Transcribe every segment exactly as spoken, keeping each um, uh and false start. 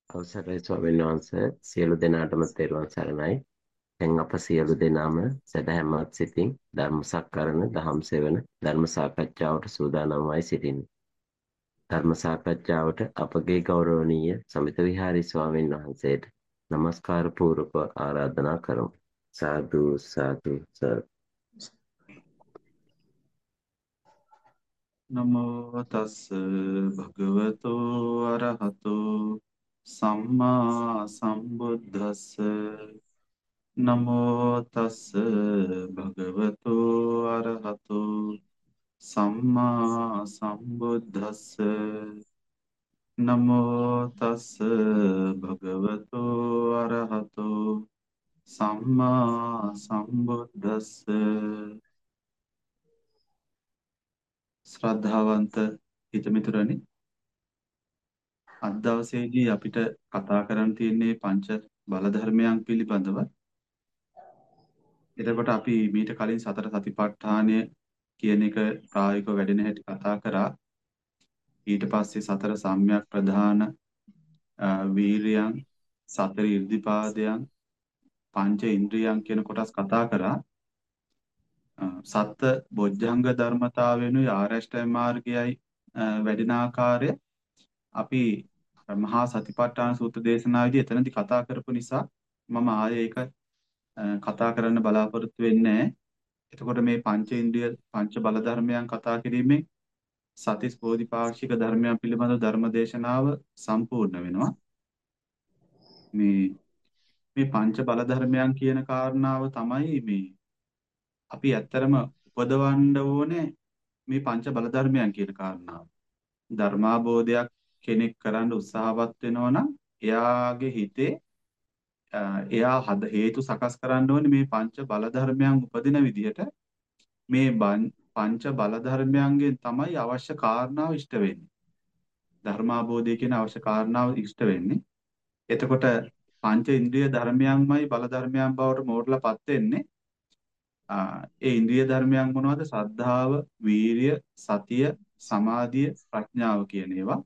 අවසරයි ස්වාමීන් වහන්සේ සියලු දෙනාටම තෙරුවන් සරණයි. දැන් අප සියලු දෙනාම සදහැමත් සිතින් ධර්ම සක්කරණ දහම් සෙවන ධර්ම සාකච්ඡාවට සූදානම්වයි සිටින්නේ. ධර්ම සාකච්ඡාවට අපගේ ගෞරවනීය සමිත විහාරී ස්වාමීන් වහන්සේට নমස්කාර පූර්වක ආරාධනා කරමු. සාදු සාදු සාදු. නමෝ තස් භගවතෝ අරහතෝ සම්මා සම්බුද්දස්ස නමෝ තස් භගවතෝ අරහතෝ සම්මා සම්බුද්දස්ස නමෝ තස් භගවතෝ අරහතෝ සම්මා සම්බුද්දස්ස ශ්‍රද්ධාවන්ත හිතමිතුරනි, අද දවසේදී අපිට කතා කරන්න තියෙන්නේ පංච බල ධර්මයන් පිළිබඳව. එතකොට අපි මීට කලින් සතර සතිපට්ඨානය කියන එක ප්‍රායෝගිකව වැඩෙන හැටි කතා කරා. ඊට පස්සේ සතර සම්‍යක් ප්‍රධාන අ, වීරියන්, සතර ඉර්ධිපාදයන්, පංච ඉන්ද්‍රියන් කියන කොටස් කතා කරා. අ, සත්ත බොජ්ජංග ධර්මතාවෙනුයි ආරෂ්ඨ මාර්ගයයි අ, වැඩෙන ආකාරය අපි මහා සතිපට්ඨාන සූත්‍ර දේශනාවේදී එතනදී කතා කරපු නිසා මම ආයේ ඒක අ, කතා කරන්න බලාපොරොත්තු වෙන්නේ නැහැ. එතකොට මේ පංච ඉන්ද්‍රිය පංච බල ධර්මයන් කතා කිරීමෙන් සතිස් බෝධිපාක්ෂික ධර්මයන් පිළිබඳ ධර්ම දේශනාව සම්පූර්ණ වෙනවා. මේ මේ පංච බල ධර්මයන් කියන කාරණාව තමයි මේ අපි ඇත්තරම උපදවන්න ඕනේ මේ පංච බල ධර්මයන් කියන කාරණාව. ධර්මාබෝධයක් කෙනෙක් කරන්න උත්සාහවත් වෙනවා නම් එයාගේ හිතේ අ, එයා හද හේතු සකස් කරන්න ඕනේ මේ පංච බල ධර්මයන් උපදින විදිහට. මේ බන්- පංච බල ධර්මයන්ගෙන් තමයි අවශ්‍ය කාරණාව ඉෂ්ට වෙන්නේ. ධර්මාබෝධය කියන අවශ්‍ය කාරණාව ඉෂ්ට වෙන්නේ. එතකොට පංච ඉන්ද්‍රිය ධර්මයන්මයි බල ධර්මයන් බවට මෝඩලාපත් වෙන්නේ. ආ, ඒ ඉන්ද්‍රිය ධර්මයන් මොනවද? ශ්‍රද්ධාව, වීරිය, සතිය, සමාධිය, ප්‍රඥාව කියන ඒවා.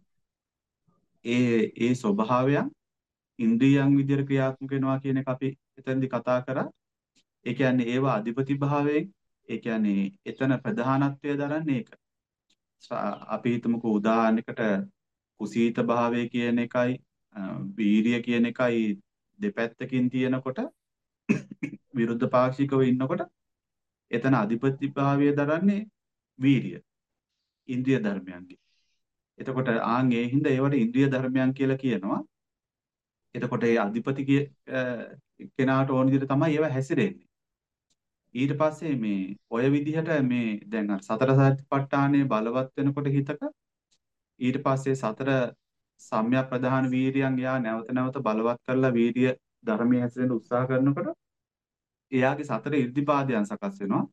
ඒ ඒ ස්වභාවයන් ඉන්ද්‍රියයන් විදිහට ක්‍රියාත්මක වෙනවා කියන එක අපි එතනදී කතා කරා. ඒ කියන්නේ ඒවා අධිපති භාවයෙන්, ඒ කියන්නේ එතන ප්‍රධානත්වය දරන්නේ ඒක. ස- අපි හිතමුකෝ උදාහරණයකට කුසීත භාවය කියන එකයි අ, වීරිය කියන එකයි දෙපැත්තකින් තියෙනකොට විරුද්ධ පාක්ෂිකව ඉන්නකොට එතන අධිපති භාවය දරන්නේ වීරිය ඉන්ද්‍රිය ධර්මයන්ගේ. එතකොට ආන් ඒ හින්දා ඒවට ඉන්ද්‍රිය ධර්මයන් කියලා කියනවා. එතකොට ඒ අධිපති කිය අ, කෙනාට ඕන විදිහට තමයි ඒවා හැසිරෙන්නේ. ඊට පස්සේ මේ ඔය විදිහට මේ දැන් අර සතර සතිපට්ඨානයේ බලවත් වෙනකොට හිතක ඊට පස්සේ සතර සම්‍යක් ප්‍රධාන වීරියන් යා නැවත නැවත බලවත් කරලා වීරිය ධර්මයේ හැසිරෙන්න උත්සාහ කරනකොට එයාගේ සතර ඉර්ධිපාදයන් සකස් වෙනවා.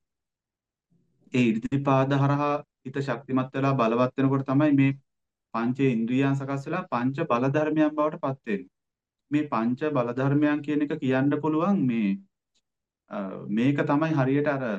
ඒ ඉර්ධිපාද හරහා හිත ශක්තිමත් වෙලා බලවත් වෙනකොට තමයි මේ පංච ඉන්ද්‍රියයන් සකස් වෙලා පංච බල ධර්මයන් බවට පත් වෙන්නේ. මේ පංච බල ධර්මයන් කියන එක කියන්න පුළුවන් මේ අ, මේක තමයි හරියට අර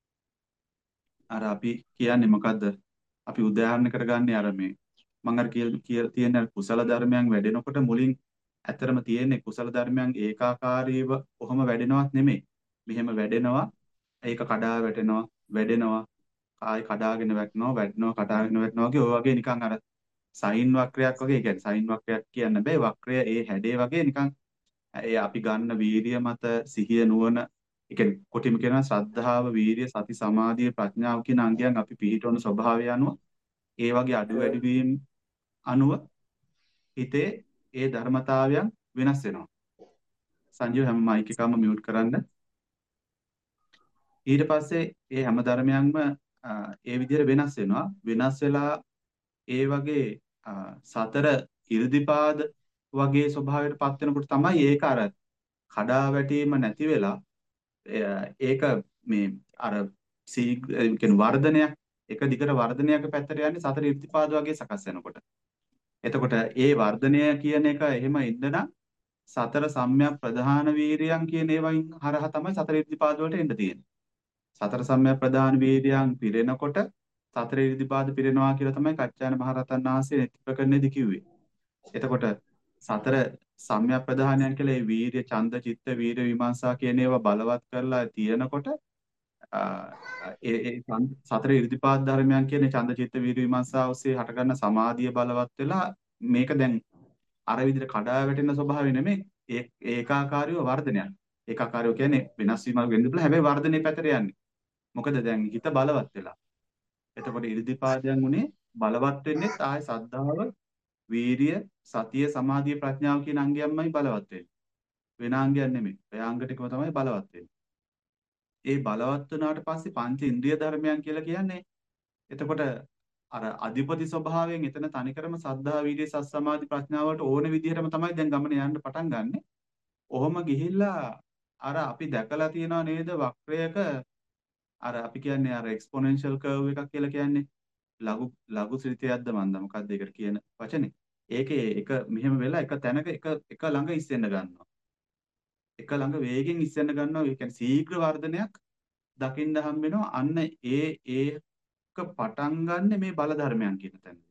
අර අපි කියන්නේ මොකද්ද? අපි උදාහරණයකට ගන්න අර මේ මම අර කියල කියලා තියෙන අර කුසල ධර්මයන් වැඩෙනකොට මුලින් ඇත්තරම තියෙන්නේ කුසල ධර්මයන් ඒකාකාරීව කොහොම වැඩෙනවත් නෙමෙයි. මෙහෙම වැඩෙනවා, ඒක කඩා වැටෙනවා, වැඩෙනවා, ආයි කඩාගෙන වැටෙනවා, වැටෙනවා, කඩාගෙන වැටෙනවා වගේ ඔය වගේ නිකන් අර සයින් වක්‍රයක් වගේ. ඒ කියන්නේ සයින් වක්‍රයක් කියන්න බෑ. වක්‍රය ඒ හැඩේ වගේ නිකන් ඒ අපි ගන්න වීරිය මත සිහිය නුවණ, ඒ කියන්නේ කොටිම කියනවා ශ්‍රද්ධාව, වීරිය, සති, සමාධිය, ප්‍රඥාව කියන අංගයන් අපි පිළිටවන ස්වභාවය අනුව ඒ වගේ අඩු වැඩි වීම අනුව හිතේ ඒ ධර්මතාවයන් වෙනස් වෙනවා. සංජීව හැම මයික් එකම මියුට් කරන්න. ඊට පස්සේ ඒ හැම ධර්මයන්ම අ, ඒ විදිහට වෙනස් වෙනවා. වෙනස් වෙලා ඒ වගේ අ, සතර ඉර්ධිපාද වගේ ස්වභාවයට පත් වෙනකොට තමයි ඒක අර කඩා වැටීම නැති වෙලා එය- ඒක මේ අර සීග් ඒ කියන්නේ වර්ධනයක් එක දිගට වර්ධනයක පැත්තට යන්නේ සතර ඉර්ධිපාද වගේ සකස් වෙනකොට. එතකොට ඒ වර්ධනය කියන එක එහෙම ඉන්න නම් සතර සම්‍යක් ප්‍රධාන වීරියන් කියන ඒවායින් හරහා තමයි සතර ඉර්ධිපාද වලට එන්න තියෙන්නේ. සතර සම්‍යක් ප්‍රධාන වීරියන් පිරෙනකොට සතර ඉර්ධිපාද පිරෙනවා කියලා තමයි කච්චායන මහරහතන් වහන්සේ ප්‍රකරණෙදි කිව්වේ. එතකොට සතර සම්‍යක් ප්‍රධානයන් කියලා ඒ වීර්ය, ඡන්ද, චිත්ත, වීර්ය, විමර්ශා කියන ඒවා බලවත් කරලා තියෙනකොට ඒ ඒ සම්- සතර ඉර්ධිපාද ධර්මයන් කියන ඡන්ද, චිත්ත, වීර්ය, විමර්ශා ඔස්සේ හටගන්න සමාධිය බලවත් වෙලා මේක දැන් අර විදිහට කඩා වැටෙන ස්වභාවය නෙමෙයි ඒ ඒකාකාරීව වර්ධනයක්. ඒකාකාරීව කියන්නේ වෙනස් වීමක් වෙන්න පුළුවන්. හැබැයි වර්ධනයේ පැත්තට යන්නේ. මොකද දැන් හිත බලවත් වෙලා. එතකොට ඉර්ධිපාදයන් උනේ බලවත් වෙන්නේ ආය සද්ධාව, වීරිය, සතිය, සමාධිය, ප්‍රඥාව කියන අංගයන්මයි බලවත් වෙන්නේ. වෙන අංගයන් නෙමෙයි. ඒ අංග ටිකම තමයි බලවත් වෙන්නේ. ඒ බලවත් වුණාට පස්සේ පංච ඉන්ද්‍රිය ධර්මයන් කියලා කියන්නේ එතකොට අර අධිපති ස්වභාවයෙන් එතන තනිකරම සද්ධා, වීර්ය, සත් සමාධි, ප්‍රඥාව වලට ඕන විදිහටම තමයි දැන් ගමන යන්න පටන් ගන්නෙ. ඔහොම ගිහිල්ලා අර අපි දැකලා තියෙනව නේද වක්‍රයක අර අපි කියන්නේ අර එක්ස්පොනෙන්ෂල් කර්ව් එකක් කියලා කියන්නේ ලඝු ලඝු ශ්‍රිතයක්ද මන්ද මොකක්ද ඒකට කියන වචනේ. ඒකේ එක මෙහෙම වෙලා එක තැනක එක එක ළඟ ඉස්සෙන්න ගන්නවා. එක ළඟ වේගෙන් ඉස්සෙන්න ගන්නවා. ඒ කියන්නේ ශීඝ්‍ර වර්ධනයක් දකින්න හම්බ වෙනවා. අන්න ඒ ඒක පටන් ගන්න මේ බල ධර්මයන් කියන තැනදී.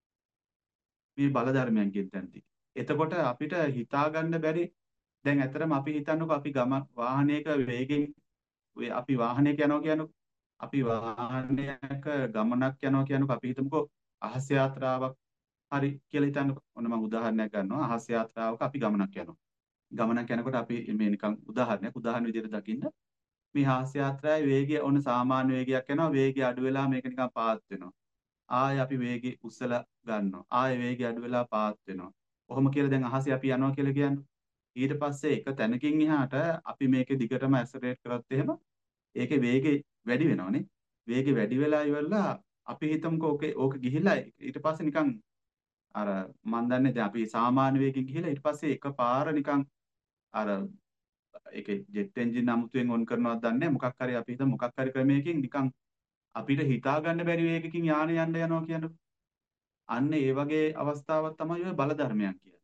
මේ බල ධර්මයන් කියන තැනදී. එතකොට අපිට හිතා ගන්න බැරි දැන් ඇත්තටම අපි හිතන්නකෝ අපි ගම වාහනයක වේගෙන් ඔය අපි වාහනයක යනවා කියනකො අපි වාහනයක ගමනක් යනවා කියනකො අපි හිතමුකෝ අහස් යාත්‍රාවක් හරි කියලා හිතන්නකෝ. ඔන්න මම උදාහරණයක් ගන්නවා. අහස් යාත්‍රාවක අපි ගමනක් යනවා. ගමනක් යනකොට අපි මේ නිකන් උදාහරණයක් උදාහරණ විදිහට දකින්න මේ හාස්‍ය යාත්‍රාවේ වේගය ඔන්න සාමාන්‍ය වේගයක් යනවා. වේගය අඩු වෙලා මේක නිකන් පාත් වෙනවා. ආයෙ අපි වේගය උස්සලා ගන්නවා. ආයෙ වේගය අඩු වෙලා පාත් වෙනවා. ඔහොම කියලා දැන් අහසේ අපි යනවා කියලා කියන්නේ. ඊට පස්සේ එක තැනකින් එහාට අපි මේකේ දිගටම ඇක්සලරේට් කරත් එහෙම ඒකේ වේගය වැඩි වෙනවනේ. වේගය වැඩි වෙලා ඉවරලා අපි හිතමුකෝ ඕකේ ඕක ගිහිලා ඊට පස්සේ නිකන් අර මන් දන්නේ දැන් අපි සාමාන්‍ය වේගෙන් ගිහිලා ඊට පස්සේ එකපාර නිකන් අර ඒකේ ජෙට් එන්ජින් අමුතුවෙන් ඔන් කරනවද දන්නේ නැහැ. මොකක් හරි අපි හිතමු මොකක් හරි ක්‍රමයකින් නිකන් අපිට හිතා ගන්න බැරි වේගකින් යානේ යන්න යනවා කියනකො. අන්න ඒ වගේ අවස්ථාවක් තමයි ඔය බල ධර්මයන් කියන්නේ.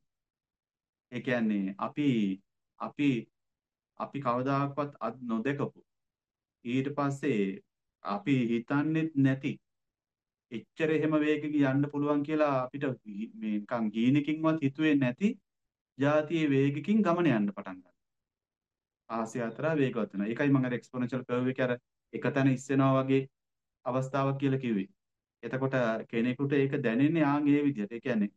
ඒ කියන්නේ අපි අපි අපි කවදාකවත් අත් නොදකපු ඊට පස්සේ අපි හිතන්නේත් නැති එච්චර එහෙම වේගකින් යන්න පුළුවන් කියලා අපිට වි- මේ නිකන් හීනකින්වත් හිතුවේ නැති જાතියේ වේගකින් ගමන යන්න පටන් ගන්නවා. ආසිය අතර වේගවත් වෙනවා. ඒකයි මම අර එක්ස්පොනෙන්ෂල් කර්ව් එකේ අර එකතැන ඉස්සෙනවා වගේ අවස්ථාවක් කියලා කිව්වේ. එතකොට කෙනෙකුට ඒක දැනෙන්නේ ආන් ඒ විදිහට. ඒ කියන්නේ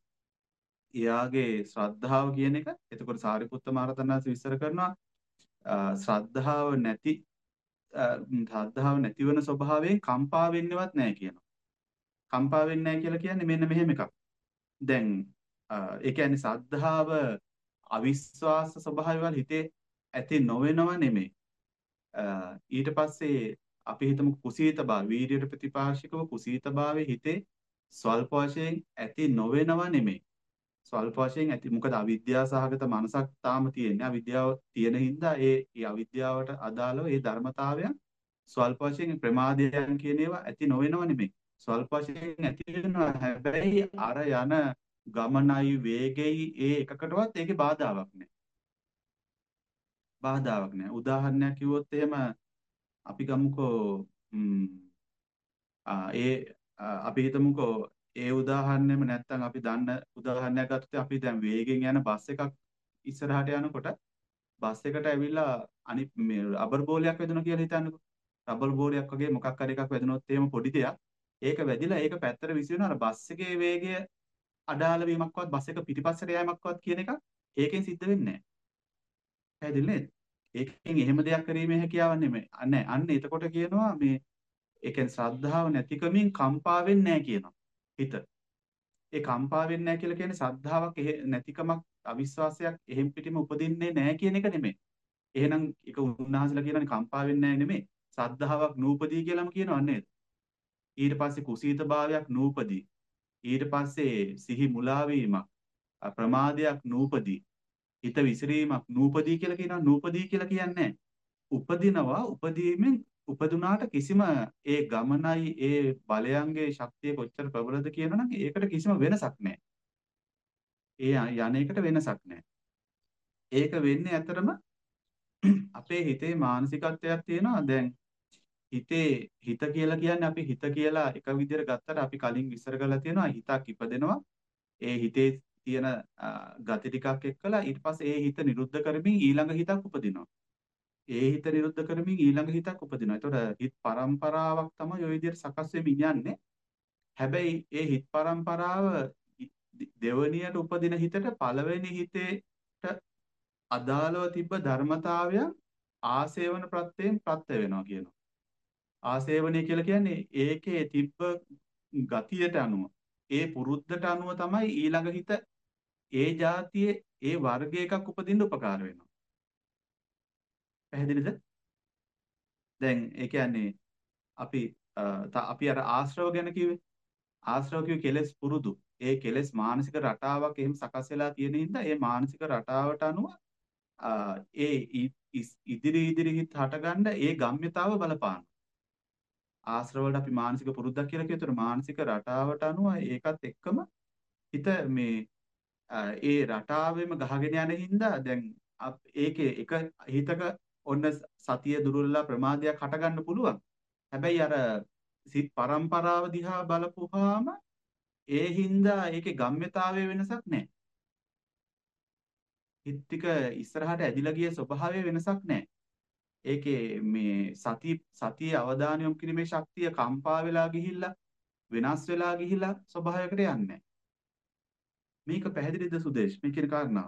එයාගේ ශ්‍රද්ධාව කියන එක එතකොට සාරිපුත්ත මහරහතන් වහන්සේ විස්තර කරනවා අ, ශ්‍රද්ධාව නැති අ, ම්, ශ්‍රද්ධාව නැතිවන ස්වභාවයෙන් කම්පා වෙන්නේවත් නැහැ කියනවා. කම්පා වෙන්නේ නැහැ කියලා කියන්නේ මෙන්න මෙහෙම එකක්. දැන් අ, ඒ කියන්නේ ශ්‍රද්ධාව අවිශ්වාස ස්වභාවයවල හිතේ ඇති නොවෙනව නෙමෙයි. අ, ඊට පස්සේ අපි හිතමු කුසීත භාව වීර්යයට ප්‍රතිපාර්ශිකව කුසීත භාවයේ හිතේ ස්වල්ප වශයෙන් ඇති නොවෙනව නෙමෙයි. ස්වල්ප වශයෙන් ඇති මොකද අවිද්‍යාව සහගත මනසක් තාම තියෙන්නේ. අවිද්‍යාව තියෙන හින්දා ඒ ඒ අවිද්‍යාවට අදාළව ඒ ධර්මතාවයන් ස්වල්ප වශයෙන් ප්‍රමාදයන් කියන ඒවා ඇති නොවෙනව නෙමෙයි. ස්වල්ප වශයෙන් ඇති වෙනවා. හැබැයි අර යන ගමනයි වේගෙයි ඒ එකකටවත් ඒකේ බාධාවක් නැහැ. බාධාවක් නැහැ. උදාහරණයක් කිව්වොත් එහෙම අපි ගමුකෝ ම්, ආ, ඒ ආ, අපි හිතමුකෝ ඒ උදාහරණයම නැත්තම් අපි දන්න උදාහරණයක් ගත්තොත් අපි දැන් වේගෙන් යන බස් එකක් ඉස්සරහට යනකොට බස් එකට ඇවිල්ලා අනිත් මේ රබර් බෝලයක් වැදුණා කියලා හිතන්නකෝ. රබර් බෝලයක් වගේ මොකක් හරි එකක් වැදුනොත් එහෙම පොඩි දෙයක් ඒක වැදිලා ඒක පැත්තට විසිරෙනවා. අර බස් එකේ වේගය අඩාල වීමක්වත් බස් එක පිටිපස්සට යෑමක්වත් කියන එක ඒකෙන් සිද්ධ වෙන්නේ නැහැ. පැහැදිලි නේද? ඒකෙන් එහෙම දෙයක් කිරීමේ හැකියාවක් නෙමෙයි. අනේ අන්න එතකොට කියනවා මේ ඒ කියන්නේ ශ්‍රද්ධාව නැතිකමින් කම්පා වෙන්නේ නැහැ කියනවා. හිත. ඒ කම්පා වෙන්නේ නැහැ කියලා කියන්නේ ශ්‍රද්ධාවක් එහෙ නැතිකමක් අවිශ්වාසයක් එහෙම් පිටිම උපදින්නේ නැහැ කියන එක නෙමෙයි. එහෙනම් ඒක උන්වහන්සේලා කියනවානේ කම්පා වෙන්නේ නැහැ නෙමෙයි. ශ්‍රද්ධාවක් නූපදී කියලාම කියනවා නේද? ඊට පස්සේ කුසීත භාවයක් නූපදී. ඊට පස්සේ සිහි මුලා වීමක් ප්‍රමාදයක් නූපදී. හිත විසිරීමක් නූපදී කියලා කියනවා. නූපදී කියලා කියන්නේ උපදිනවා උපදීමෙන් උපදුනාට කිසිම ඒ ගමනයි ඒ බලයන්ගේ ශක්තිය කොච්චර ප්‍රබලද කියනනම් ඒකට කිසිම වෙනසක් නැහැ. ඒ යන එකට වෙනසක් නැහැ. ඒක වෙන්නේ ඇතරම අපේ හිතේ මානසිකත්වයක් තියෙනවා. දැන් හිතේ හිත කියලා කියන්නේ අපි හිත කියලා එක විදිහට ගත්තට අපි කලින් විස්තර කරලා තියෙනවා හිතක් ඉපදෙනවා. ඒ හිතේ තියෙන අ, ගති ටිකක් එක්කලා ඊට පස්සේ ඒ හිත නිරුද්ධ කරමින් ඊළඟ හිතක් උපදිනවා. ඒ හිත නිරුද්ධ කරමින් ඊළඟ හිතක් උපදිනවා. ඒතකොට හිත පරම්පරාවක් තමයි ওই විදිහට සකස් වෙමින් යන්නේ. හැබැයි ඒ හිත පරම්පරාව දෙවනියට උපදින හිතට පළවෙනි හිතේට අදාළව තිබ්බ ධර්මතාවයන් ආසේවන ප්‍රත්‍යයෙන් ප්‍රත්‍ය වෙනවා කියනවා. ආසේවනය කියලා කියන්නේ ඒකේ තිබ්බ ගතියට අනුව ඒ පුරුද්දට අනුව තමයි ඊළඟ හිත ඒ જાතියේ ඒ වර්ග එකක් උපදින්න උපකාර වෙනවා. පැහැදිලිද? දැන් ඒ කියන්නේ අපි අ, ත- අපි අර ආශ්‍රව ගැන කිව්වේ. ආශ්‍රව කිව්වේ කෙලෙස් පුරුදු. ඒ කෙලෙස් මානසික රටාවක් එහෙම සකස් වෙලා තියෙන හින්දා ඒ මානසික රටාවට අනුව අ, ඒ इ- ඉස්- ඉදිරි ඉදිරි හිත හටගන්න ඒ ගම්ම්‍යතාව බලපාන. ආශ්‍රව වලට අපි මානසික පුරුද්දක් කියලා කියතොත් මානසික රටාවට අනුව ඒකත් එක්කම හිත මේ අ, ඒ රටාවෙම ගහගෙන යන හින්දා දැන් අප- ඒකේ එක හිතක ඔන්න සතිය දුර්වලලා ප්‍රමාදයක් හටගන්න පුළුවන්. හැබැයි අර සිත් පරම්පරාව දිහා බලපුවාම ඒ හින්දා ඒකේ ගම්ම්‍යතාවයේ වෙනසක් නැහැ. හිත ටික ඉස්සරහට ඇදිලා ගිය ස්වභාවයේ වෙනසක් නැහැ. ඒකේ මේ සති සතියේ අවධානය යොමු කිරීමේ ශක්තිය කම්පා වෙලා ගිහිල්ලා වෙනස් වෙලා ගිහිල්ලා ස්වභාවයකට යන්නේ නැහැ. මේක පැහැදිලිද සුදේශ් මේ කියන කාරණාව?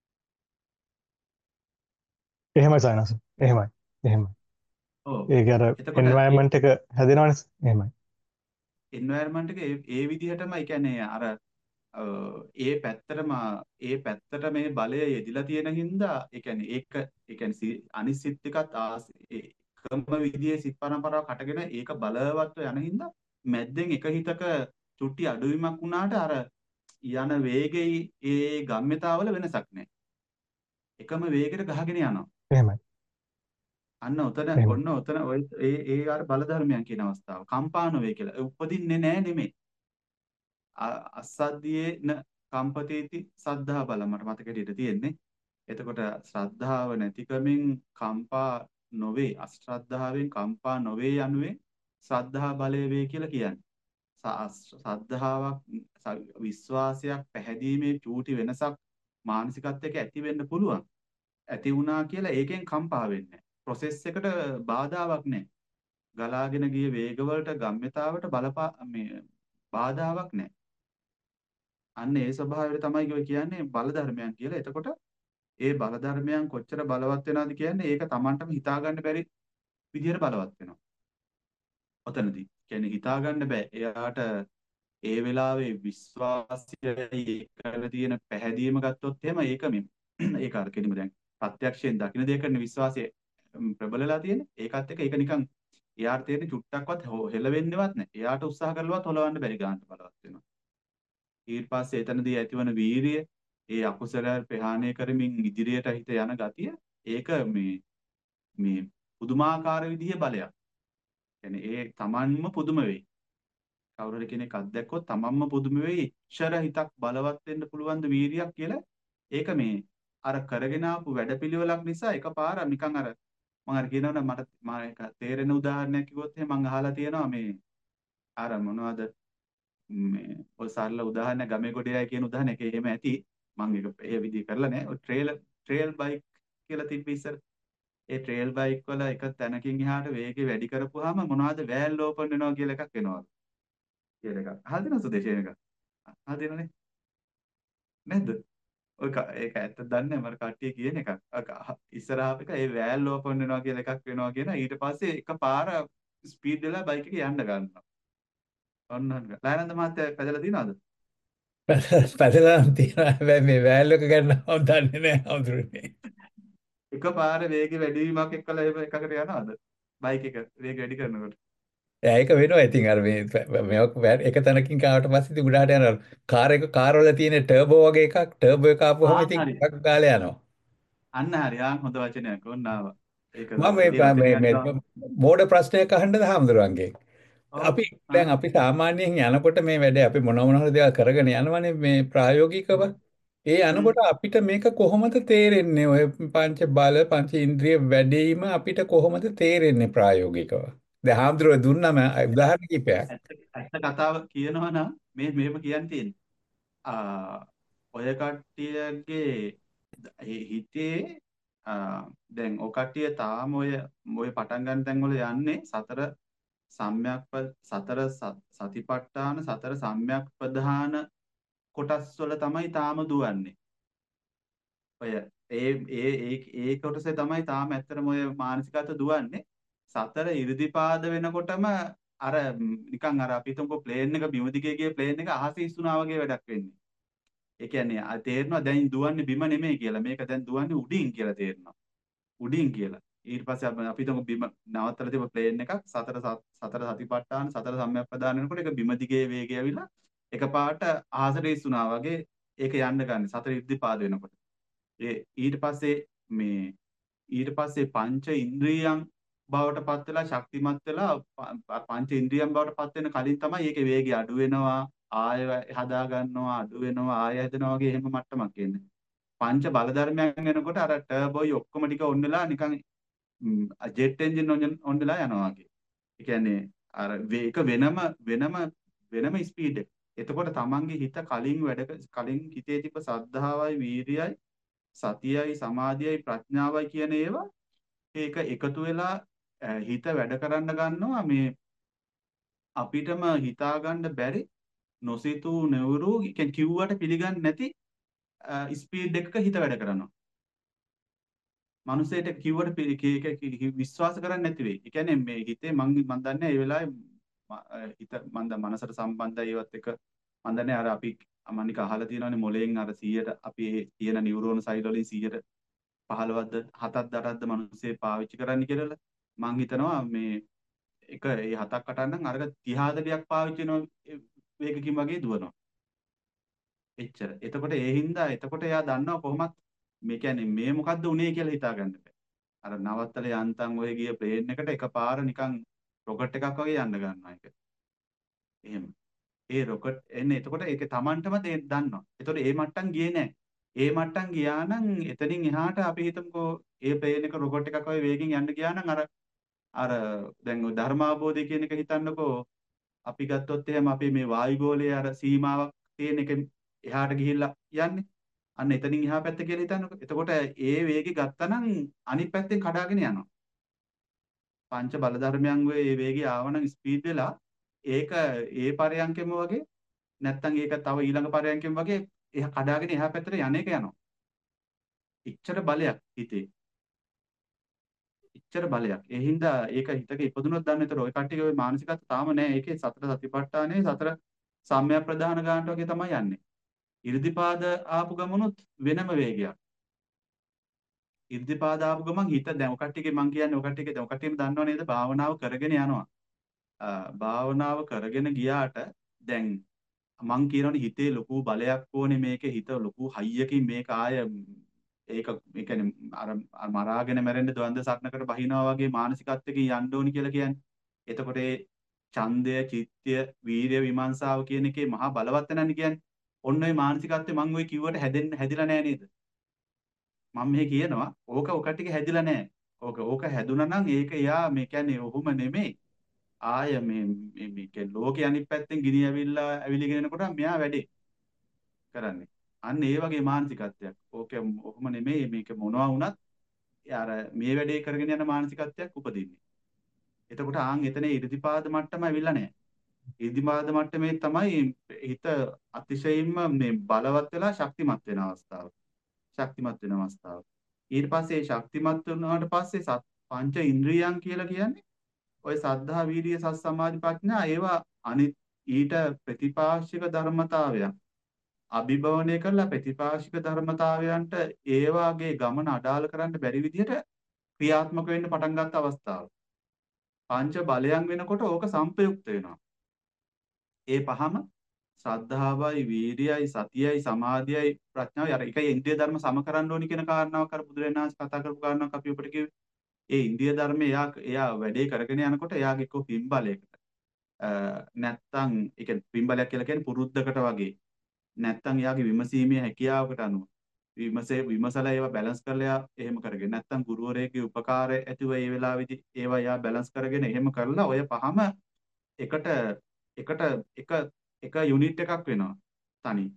එහෙමයි සයනස. එහෙමයි. එහෙමයි. ඔව්. ඒක අර එතකොට ඒ එන්වයරන්මන්ට් එක හැදෙනවනේ. එහෙමයි. එන්වයරන්මන්ට් එක ඒ ඒ විදිහටම ඒ කියන්නේ අර අ, ඒ පැත්තටම ඒ පැත්තට මේ බලය යෙදිලා තියෙන හින්දා ඒ කියන්නේ ඒක ඒ කියන්නේ සි- අනිත් සිත් ටිකත් ආස- ඒ එකම විදිහේ සිත් පරම්පරාවක් හටගෙන ඒක බලවත්ව යන හින්දා මැද්දෙන් එක හිතක චුට්ටි අඩුවීමක් වුණාට අර යන වේගෙයි ඒ ගම්ම්‍යතාවල වෙනසක් නැහැ. එකම වේගෙට ගහගෙන යනවා. එහෙමයි. අන්න උතන එහෙමයි. ඔන්න උතන ඔය ඒ ඒ අර බල ධර්මයන් කියන අවස්ථාව. කම්පා නොවේ කියලා. ඒ උපදින්නේ නැහැ නෙමෙයි. අ- අස්සද්ධියේ න කම්පතේති සද්ධා බල මට මතක හැටියට තියෙන්නේ. එතකොට ශ්‍රද්ධාව නැතිකමින් කම්පා නොවේ අශ්‍රද්ධාවෙන් කම්පා නොවේ යනුවෙන් ශ්‍රද්ධා බලය වේ කියලා කියන්නේ. ස- අස්- ශ්‍රද්ධාවක් ස- විශ්වාසයක් පැහැදීමේ චූටි වෙනසක් මානසිකත්වයක ඇති වෙන්න පුළුවන්. ඇති වුණා කියලා ඒකෙන් කම්පා වෙන්නේ නැහැ. ප්‍රොසෙස් එකට බාධාවක් නැහැ. ගලාගෙන ගිය වේගවලට ගම්්‍යතාවට බලපා මේ බාධාවක් නැහැ. අන්න ඒ ස්වභාවයට තමයි ඔය කියන්නේ බල ධර්මයන් කියලා. එතකොට ඒ බල ධර්මයන් කොච්චර බලවත් වෙනවද කියන්නේ ඒක Tamanටම හිතා ගන්න බැරි විදිහට බලවත් වෙනවා. ඔතනදී කියන්නේ හිතා ගන්න බෑ. එයාට ඒ වෙලාවේ විශ්වාසයයි ඒකට තියෙන පැහැදීම ගත්තොත් එහෙම ඒක මේ ඒක අර කෙලිම දැන් ප්‍රත්‍යක්ෂයෙන් දකින්න දෙයකට විශ්වාසය ම්, ප්‍රබලලා තියෙන්නේ. ඒකත් එක්ක ඒක නිකන් එයාට තියෙන චුට්ටක්වත් හො- හෙලවෙන්නේවත් නැහැ. එයාට උත්සාහ කරලවත් හොලවන්න බැරි ගන්නට බලවත් වෙනවා. ඊට පස්සේ එතනදී ඇතිවන වීරිය ඒ අකුසල ප්‍රහාණය කරමින් ඉදිරියට හිත යන ගතිය ඒක මේ මේ පුදුමාකාර විදිහේ බලයක්. يعني ඒ තමන්ම පුදුම වෙයි. කවුරු හරි කෙනෙක් අත්දැක්කොත් තමන්ම පුදුම වෙයි. ඉච්ඡර හිතක් බලවත් වෙන්න පුළුවන් ද වීරියක් කියලා. ඒක මේ අර කරගෙන ආපු වැඩපිළිවෙලක් නිසා එකපාර නිකන් අර මම අර කියනවනේ මට මම එක තේරෙන උදාහරණයක් කිව්වොත් එහෙනම් මම අහලා තියෙනවා මේ අර මොනවද මේ ඔය සරල උදාහරණ ගමේ ගොඩේ අය කියන උදාහරණ එක එහෙම ඇති මම ඒක ඒ විදිහ කරලා නැහැ ඔය ට්‍රේල් ට්‍රේල් බයික් කියලා තිබ්බ ඉස්සර ඒ ට්‍රේල් බයික් වල එක තැනකින් එහාට වේගය වැඩි කරපුවාම මොනවද වෑල් ඕපන් වෙනවා කියලා එකක් එනවා කියලා එකක් අහලා තියෙනවද සුදේශ එක අහලා තියෙනවනේ නැද්ද ඔය ක- ඒක ඇත්ත දන්නේ නැහැ මට කට්ටිය කියන එකක් අක- අහ- ඉස්සරහා එක ඒ වෑල් ඕපන් වෙනවා කියලා එකක් වෙනවා කියන ඊට පස්සේ එකපාර ස්පීඩ් වෙලා බයික් එක යන්න ගන්නවා ඔන්න ඔන්න ලයනන්ද මහත්තයා පැදලා තියනවද පැදලා නම් තියෙනවා. හැබැයි මේ වෑල් එක ගැන මම දන්නේ නැහැ හඳුරන්නේ. එකපාර වේගය වැඩි වීමක් එක්කලා එහෙම එකකට යනවද? බයික් එක වේගය වැඩි කරනකොට. එයා ඒක වෙනවා. ඉතින් අර මේ මේක වෑ- එක තැනකින් කාවට පස්සේ ඉතින් උඩහට යනවා. කාර් එක කාර් වල තියෙන ටර්බෝ වගේ එකක් ටර්බෝ එක ආපුවම ආන් ඉතින් හරි. ටිකක් ගාලා යනවා. අන්න හරි. ආන් හොඳ වචනයක්. ඔන්න ආවා. ඒක මම ඒ මේ වචනේ මේ මේ අනිවා. මෝඩ ප්‍රශ්නයක් අහන්නද හාමුදුරුවන්ගෙන්. ඔව්. අපි ආ. දැන් අපි සාමාන්‍යයෙන් යනකොට මේ වැඩේ අපි මොන මොන හරි දේවල් කරගෙන යනවනේ මේ ප්‍රායෝගිකව. ඒ හ්ම්. යනකොට අපිට මේක කොහොමද තේරෙන්නේ? ඔය පංච බල පංච ඉන්ද්‍රිය වැඩිම අපිට කොහොමද තේරෙන්නේ ප්‍රායෝගිකව? දැන් හාමුදුරුවෝ දුන්නම උදාහරණ කිහිපයක්. ඇත්ත ඇත්ත කතාව කියනවා නම් මේ මේව කියන්න තියෙන්නේ. ආ ඔය කට්ටියගේ හි- හිතේ ආ, දැන් ඔය කට්ටිය තාම ඔය ඔය පටන් ගන්න තැන් වල යන්නේ සතර සම්‍යක් ප්‍ර- සතර ස- සතිපට්ඨාන සතර සම්‍යක් ප්‍රධාන කොටස් වල තමයි තාම දුවන්නේ. ඔය ඒ ඒ ඒ ඒ කොටසේ තමයි තාම ඇත්තටම ඔය මානසිකත්ව දුවන්නේ. සතර ඉරිදිපාද වෙනකොටම අර ම්, නිකන් අර අපි හිතමුකෝ ප්ලේන් එක බිම දිගේ ගිය ප්ලේන් එක අහසේ ඉස්සුනා වගේ වැඩක් වෙන්නේ. ඒ කියන්නේ ආ තේරෙනවා දැන් දුවන්නේ බිම නෙමෙයි කියලා. මේක දැන් දුවන්නේ උඩින් කියලා තේරෙනවා. උඩින් කියලා. ඊට පස්සේ අපි අපි හිතමු බිම නවත්තලා තිබ්බ ප්ලේන් එකක් සතර සත්- සතර සතිපට්ඨාන සතර සම්‍යක්ප්‍රදාන වෙනකොට ඒක බිම දිගේ වේගය ඇවිල්ලා එකපාරට අහසට ඉස්සුනා වගේ ඒක යන්න ගන්න සතර ඉද්ධිපාද වෙනකොට. ඒ ඊට පස්සේ මේ ඊට පස්සේ පංච ඉන්ද්‍රියයන් බවට පත් වෙලා ශක්තිමත් වෙලා ප- ප- පංච ඉන්ද්‍රියයන් බවට පත් වෙන කලින් තමයි ඒකේ වේගය අඩු වෙනවා ආය හදා ගන්නවා අඩු වෙනවා ආය හැදෙනවා වගේ එහෙම මට්ටමක් එන්නේ. පංච බල ධර්මයන් වෙනකොට අර ටර්බෝයි ඔක්කොම ටික ඔන් වෙලා නිකන් ජෙට් එන්ජින් ඔන් වෙලා යනවා වගේ. ඒ කියන්නේ අර ඒක වෙනම වෙනම වෙනම ස්පීඩ් එක. එතකොට තමන්ගේ හිත කලින් වැඩ කලින් හිතේ තිබ්බ සද්ධාවයි වීරියයි සතියයි සමාධියයි ප්‍රඥාවයි කියන ඒවා ඒක එකතු වෙලා අ, හිත වැඩ කරන්න ගන්නවා මේ අපිටම හිතා ගන්න බැරි නොසිතූ නෙවරු කියන්නේ කිව්වට පිළිගන්නේ නැති ස්පීඩ් එකක හිත වැඩ කරනවා. මනුස්සයට කිව්වට පි- කි- කි- කි- විශ්වාස කරන්නේ නැති වෙයි. ඒ කියන්නේ මේ හිතේ මං මන් දන්නේ ඒ වෙලාවේ ම- අ, හිත මන් ද මනසට සම්බන්ධයි ඒවත් එක මන් දන්නේ අර අපි මම නික අහලා තියෙනවානේ මොලෙන් අර සීයට අපි ඒ තියෙන නියුරෝන සයිඩ් වලින් සීයට පහළොවක්ද හතක්ද අටක්ද මනුස්සේ පාවිච්චි කරන්න කියලා. මං හිතනවා මේ එක ඒ හතක් අටක් නම් අරක තිහ හතලියක් පාවිච්චි කරන වේගකින් වගේ දුවනවා. එච්චර. එතකොට ඒ හින්දා එතකොට එයා දන්නවා කොහොමත් මේ කියන්නේ මේ මොකද්ද උනේ කියලා හිතා ගන්න බෑ. අර නවත්තල යන්තම් ඔය ගිය ප්ලේන් එකට එකපාර නිකන් රොකට් එකක් වගේ යන්න ගන්නවා ඒක. එහෙම. ඒ රොකට් එන්නේ එතකොට ඒක Tamanටම දේ- දන්නවා. එතකොට ඒ මට්ටම් ගියේ නැහැ. ඒ මට්ටම් ගියා නම් එතනින් එහාට අපි හිතමුකෝ ඒ ප්ලේන් එක රොකට් එකක් වගේ වේගෙන් යන්න ගියා නම් අර අර දැන් ඔය ධර්මාබෝධය කියන එක හිතන්නකෝ අපි ගත්තොත් එහෙම අපි මේ වායුගෝලයේ අර සීමාවක් තියෙන එක එහාට ගිහිල්ලා යන්නේ. අන්න එතනින් එහා පැත්ත කියලා හිතන්නකෝ. එතකොට ඒ වේගෙ ගත්තනම් අනිත් පැත්තෙන් කඩාගෙන යනවා. පංච බල ධර්මයන් වේ ඒ වේගය ආවනම් ස්පීඩ් වෙලා ඒක ඒ පරයන්කෙම වගේ නැත්තම් ඒක තව ඊළඟ පරයන්කෙම වගේ එහා කඩාගෙන එහා පැත්තට යන එක යනවා. ඉච්ඡර බලයක් හිතේ. ඉච්ඡර බලයක්. ඒ හින්දා ඒක හිතක ඉපදුනොත් දන්න. ඒතර ඔය කට්ටියගේ ඔය මානසිකත්ව තාම නැහැ. ඒකේ සතර සතිපට්ඨානේ සතර සම්‍යක් ප්‍රදාන ගානට වගේ තමයි යන්නේ. ඉර්ධිපාද ආපු ගමනොත් වෙනම වේගයක්. ඉර්ධිපාද ආපු ගමන් හිත දැන් ඔය කට්ටියගේ මං කියන්නේ ඔය කට්ටියගේ දැන් ඔය කට්ටියම දන්නව නේද භාවනාව කරගෙන යනවා. ආ, භාවනාව කරගෙන ගියාට දැන් මං කියනවනේ හිතේ ලොකු බලයක් ඕනේ මේකේ හිත ලොකු හයියකින් මේක ආය ඒක ඒ කියන්නේ අර අර මරාගෙන මැරෙන්න ද්වන්ද සටනකට බහිනවා වගේ මානසිකත්වයකින් යන්න ඕනි කියලා කියන්නේ. එතකොට ඒ ඡන්දය, චිත්තය, වීරිය, විමර්ශාව කියන එකේ මහා බලවත් වෙනන්නේ කියන්නේ. ඔන්න ඔය මානසිකත්වය මං ඔය කිව්වට හැදෙන්න හැදිලා නැහැ නේද? මම මේ කියනවා ඕක ඔක ටික හැදිලා නැහැ. ඕක ඕක හැදුනා නම් ඒක යා මේ කියන්නේ ඔහොම නෙමෙයි. ආය මේ මේ මේ කියන්නේ ලෝකේ අනිත් පැත්තෙන් ගිනි ඇවිල්ලා ඇවිලගෙන එනකොට මෙයා වැඩේ කරන්නේ. අන්න ඒ වගේ මානසිකත්වයක්. ඕක ඔහොම නෙමෙයි මේක මොනවා වුණත් අර මේ වැඩේ කරගෙන යන මානසිකත්වයක් උපදින්නේ. එතකොට ආන් එතන ඉරිදිපාද මට්ටම ඇවිල්ලා නැහැ. ඉරිදිපාද මට්ටමේ තමයි හිත අතිශයින්ම මේ බලවත් වෙලා ශක්තිමත් වෙන අවස්ථාව. ශක්තිමත් වෙන අවස්ථාව. ඊට පස්සේ ශක්තිමත් වුණාට පස්සේ සත් පංච ඉන්ද්‍රියයන් කියලා කියන්නේ ඔය සද්ධා වීර්ය සත් සමාධි ප්‍රඥා ඒවා අනිත් ඊට ප්‍රතිපාක්ෂික ධර්මතාවයන් අභිභවනය කරලා ප්‍රතිපාක්ෂික ධර්මතාවයන්ට ඒ වාගේ ගමන අඩාල කරන්න බැරි විදිහට ක්‍රියාත්මක වෙන්න පටන් ගත්ත අවස්ථාව. පංච බලයන් වෙනකොට ඕක සංපයුක්ත වෙනවා. ඒ පහම ශ්‍රද්ධාවයි වීරියයි සතියයි සමාධියයි ප්‍රඥාවයි අර එකයි ඉන්ද්‍රිය ධර්ම සම කරන්න ඕනි කියන කාරණාවක් අර බුදුරජාණන් වහන්සේ කතා කරපු කාරණාවක් අපි ඔබට කිව්වේ. ඒ ඉන්ද්‍රිය ධර්ම එයා එයා වැඩේ කරගෙන යනකොට එයාගේ එක්ක පින්බලයකට නැත්තම් ඒ කියන්නේ පින්බලයක් කියලා කියන්නේ පුරුද්දකට වගේ නැත්තම් එයාගේ විමසීමේ හැකියාවකට අනුව විමසේ විමසලා ඒවා බැලන්ස් කරලා එයා එහෙම කරගෙන නැත්තම් ගුරුවරයෙක්ගේ උපකාරය ඇතිව ඒ වෙලාවේදී ඒවා එයා බැලන්ස් කරගෙන එහෙම කරලා ඔය පහම එකට එකට එක එක යුනිට් එකක් වෙනවා තනි.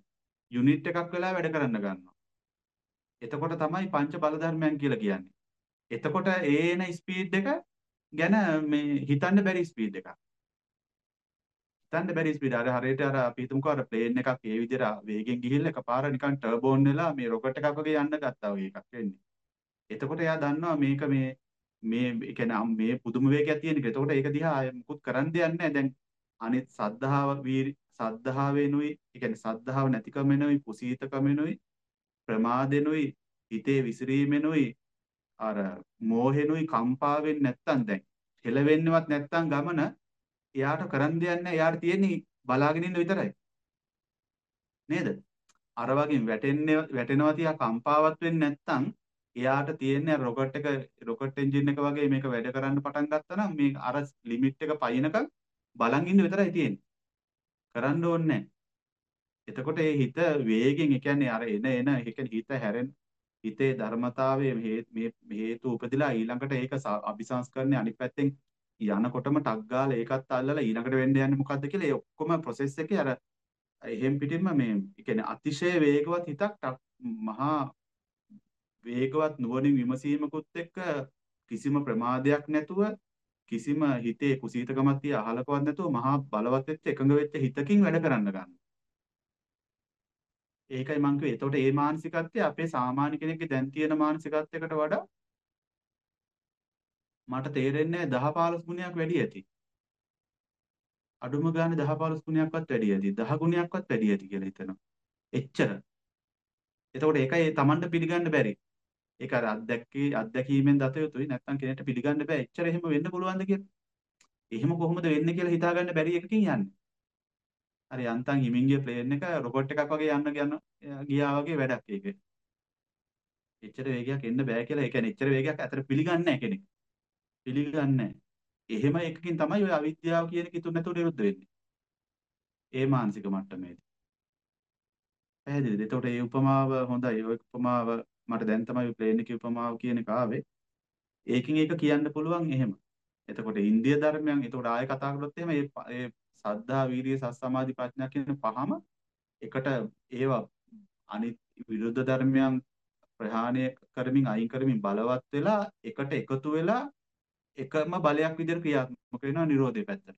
යුනිට් එකක් වෙලා වැඩ කරන්න ගන්නවා. එතකොට තමයි පංච බල ධර්මයන් කියලා කියන්නේ. එතකොට ඒ එන ස්පීඩ් එක ගැන මේ හිතන්න බැරි ස්පීඩ් එකක්. හිතන්න බැරි ස්පීඩ්. අර හරියට අර අපි හිතමුකෝ අර ප්ලේන් එකක් ඒ විදිහට වේගෙන් ගිහිල්ලා එකපාර නිකන් ටර්බෝන් වෙලා මේ රොකට් එකක් වගේ යන්න ගත්තා වගේ එකක් වෙන්නේ. එතකොට එයා දන්නවා මේක මේ මේ ඒ කියන්නේ අම්- මේ පුදුම වේගයක් තියෙන එක. එතකොට ඒක දිහා ආයෙ මුකුත් කරන්න දෙයක් නැහැ. දැන් අනිත් සද්ධාව වීරි සද්ධාවෙනුයි, ඒ කියන්නේ සද්ධාව නැතිකමෙනුයි, කුසීතකමෙනුයි, ප්‍රමාදෙනුයි, හිතේ විසිරීමෙනුයි, අර මෝහෙනුයි කම්පා වෙන්නේ නැත්තම් දැන් හෙලවෙන්නවත් නැත්තම් ගමන එයාට කරන්න දෙයක් නැහැ. එයාට තියෙන්නේ බලාගෙන ඉන්න විතරයි. නේද? අර වගේ වැටෙන්නේ වැටෙනවා තියා කම්පාවක් වෙන්නේ නැත්තම් එයාට තියෙන්නේ අර රොකට් එක රොකට් එන්ජින් එක වගේ මේක වැඩ කරන්න පටන් ගත්තා නම් මේ අර ලිමිට් එක පයින්නකම් බලන් ඉන්න විතරයි තියෙන්නේ. කරන්න ඕනේ නැහැ. එතකොට ඒ හිත වේගෙන් ඒ කියන්නේ අර එන එන ඒ කියන්නේ හිත හැරෙන හිතේ ධර්මතාවයේ මේ මේ හේතු උපදිලා ඊළඟට ඒක ස- අபிසංස්කරණය අනිත් පැත්තෙන් යනකොටම ටක් ගාලා ඒකත් අල්ලලා ඊළඟට වෙන්න යන්නේ මොකද්ද කියලා ඒ ඔක්කොම process එකේ අර එහෙම් පිටින්ම මේ ඒ කියන්නේ අතිශය වේගවත් හිතක් ටක් මහා වේගවත් නුවණින් විමසීමකුත් එක්ක කිසිම ප්‍රමාදයක් නැතුව කිසිම හිතේ කුසීතකමක් තිය අහලකවත් නැතුව මහා බලවත් වෙච්ච එකඟ වෙච්ච හිතකින් වැඩ කරන්න ගන්නවා. ඒකයි මං කිව්වේ. එතකොට මේ මානසිකත්වය අපේ සාමාන්‍ය කෙනෙක්ගේ දැන් තියෙන මානසිකත්වයකට වඩා මට තේරෙන්නේ දහ පහළොස් ගුණයක් වැඩි ඇති. අඩුම ගානේ දහ පහළොස් ගුණයක්වත් වැඩි ඇති. දහ ගුණයක්වත් වැඩි ඇති කියලා හිතනවා. එච්චර. එතකොට ඒකයි Tamanට පිළිගන්න බැරි. ඒක අර අත්දැකී අත්දැකීමෙන් දත යුතුයි. නැත්නම් කෙනෙක්ට පිළිගන්න බෑ. එච්චර එහෙම වෙන්න පුළුවන්ද කියලා. එහෙම කොහොමද වෙන්නේ කියලා හිතාගන්න බැරි එකකින් යන්නේ. හරි යන්තම් හිමින් ගිය ප්ලේන් එක රොකට් එකක් වගේ යන්න යන ගියා වගේ වැඩක් ඒක. එච්චර වේගයක් එන්න බෑ කියලා. ඒ කියන්නේ එච්චර වේගයක් අතර පිළිගන්නේ නැහැ කෙනෙක්. පිළිගන්නේ නැහැ. එහෙම එකකින් තමයි ඔය අවිද්‍යාව කියන එක ඉතුරු නැතුව නිරුද්ධ වෙන්නේ. ඒ මානසික මට්ටමේදී. පැහැදිලිද? එතකොට මේ උපමාව හොඳයි. ඔය උපමාව මට දැන් තමයි ප්ලේන් එකේ උපමාව කියන එක ආවේ. ඒකෙන් ඒක කියන්න පුළුවන් එහෙම. එතකොට ඉන්දිය ධර්මයන් එතකොට ආයෙ කතා කරොත් එහෙම ඒ ප- ඒ සද්ධා, වීරිය, සති, සමාධි, ප්‍රඥා කියන පහම එකට ඒවා අනිත් විරුද්ධ ධර්මයන් ප්‍රහාණය කරමින් අයින් කරමින් බලවත් වෙලා එකට එකතු වෙලා එකම බලයක් විදිහට ක්‍රියාත්මක වෙනවා නිරෝධය පැත්තට.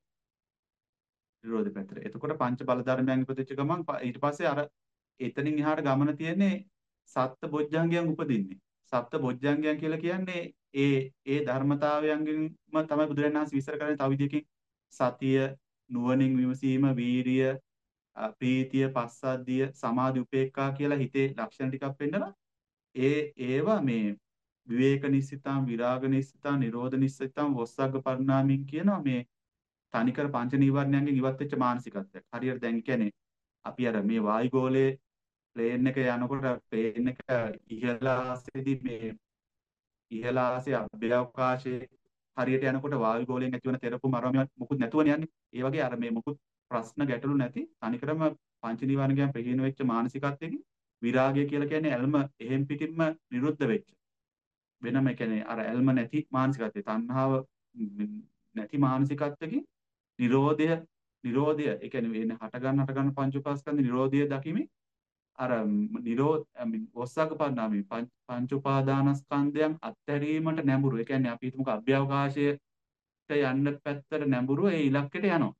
නිරෝධය පැත්තට. එතකොට පංච බල ධර්මයන් ඉපදිච්ච ගමන් ප- ඊට පස්සේ අර එතනින් එහාට ගමන තියෙන්නේ සත්ත බොජ්ජංගයන් උපදින්නේ. සත්ත බොජ්ජංගයන් කියලා කියන්නේ ඒ ඒ ධර්මතාවයන්ගෙන්ම තමයි බුදුරජාණන් වහන්සේ විස්තර කරන්නේ තව විදිහකින් සතිය, නුවණින් විමසීම, වීරිය, අ, ප්‍රීතිය, පස්සද්ධිය, සමාධි, උපේක්ඛා කියලා හිතේ ලක්ෂණ ටිකක් පෙන්නලා ඒ ඒවා මේ විවේක නිස්සිතං, විරාග නිස්සිතං, නිරෝධ නිස්සිතං, වොස්සග්ග පරිණාමීන් කියනවා මේ තනිකර පංච නීවරණයන්ගෙන් ඉවත් වෙච්ච මානසිකත්වයක්. හරියට දැන් කියන්නේ අපි අර මේ වායුගෝලයේ ප්ලේන් එක යනකොට ප්ලේන් එක ඉහළ ආසෙදී මේ ඉහළ ආසයේ අභ්‍යවකාශයේ හරියට යනකොට වායුගෝලයෙන් ඇතිවන තෙරපුම අරම මුකුත් නැතුවනේ යන්නේ. ඒ වගේ අර මේ මුකුත් ප්‍රශ්න ගැටලු නැති තනිකරම පංච නීවරණයන් ප්‍රහීන වෙච්ච මානසිකත්වයකින් විරාගය කියලා කියන්නේ ඇල්ම එහෙම් පිටින්ම නිරුද්ධ වෙච්ච. වෙනම ඒ කියන්නේ අර ඇල්ම නැති මානසිකත්වය. තණ්හාව ම්, නැති මානසිකත්වයකින් නිරෝධය නිරෝධය ඒ කියන්නේ එන්නේ හට ගන්න හට ගන්න පංච උපාස්කන්ධ නිරෝධය දකිමින් අර නිරෝධ ඔස්සග්ග පරිණාමී පංච පංච උපාදානස්කන්ධයන් අත්හැරීමට නැඹුරු. ඒ කියන්නේ අපි හිතමුකෝ අභ්‍යවකාශයට යන්න පැත්තට නැඹුරු ඒ ඉලක්කයට යනවා.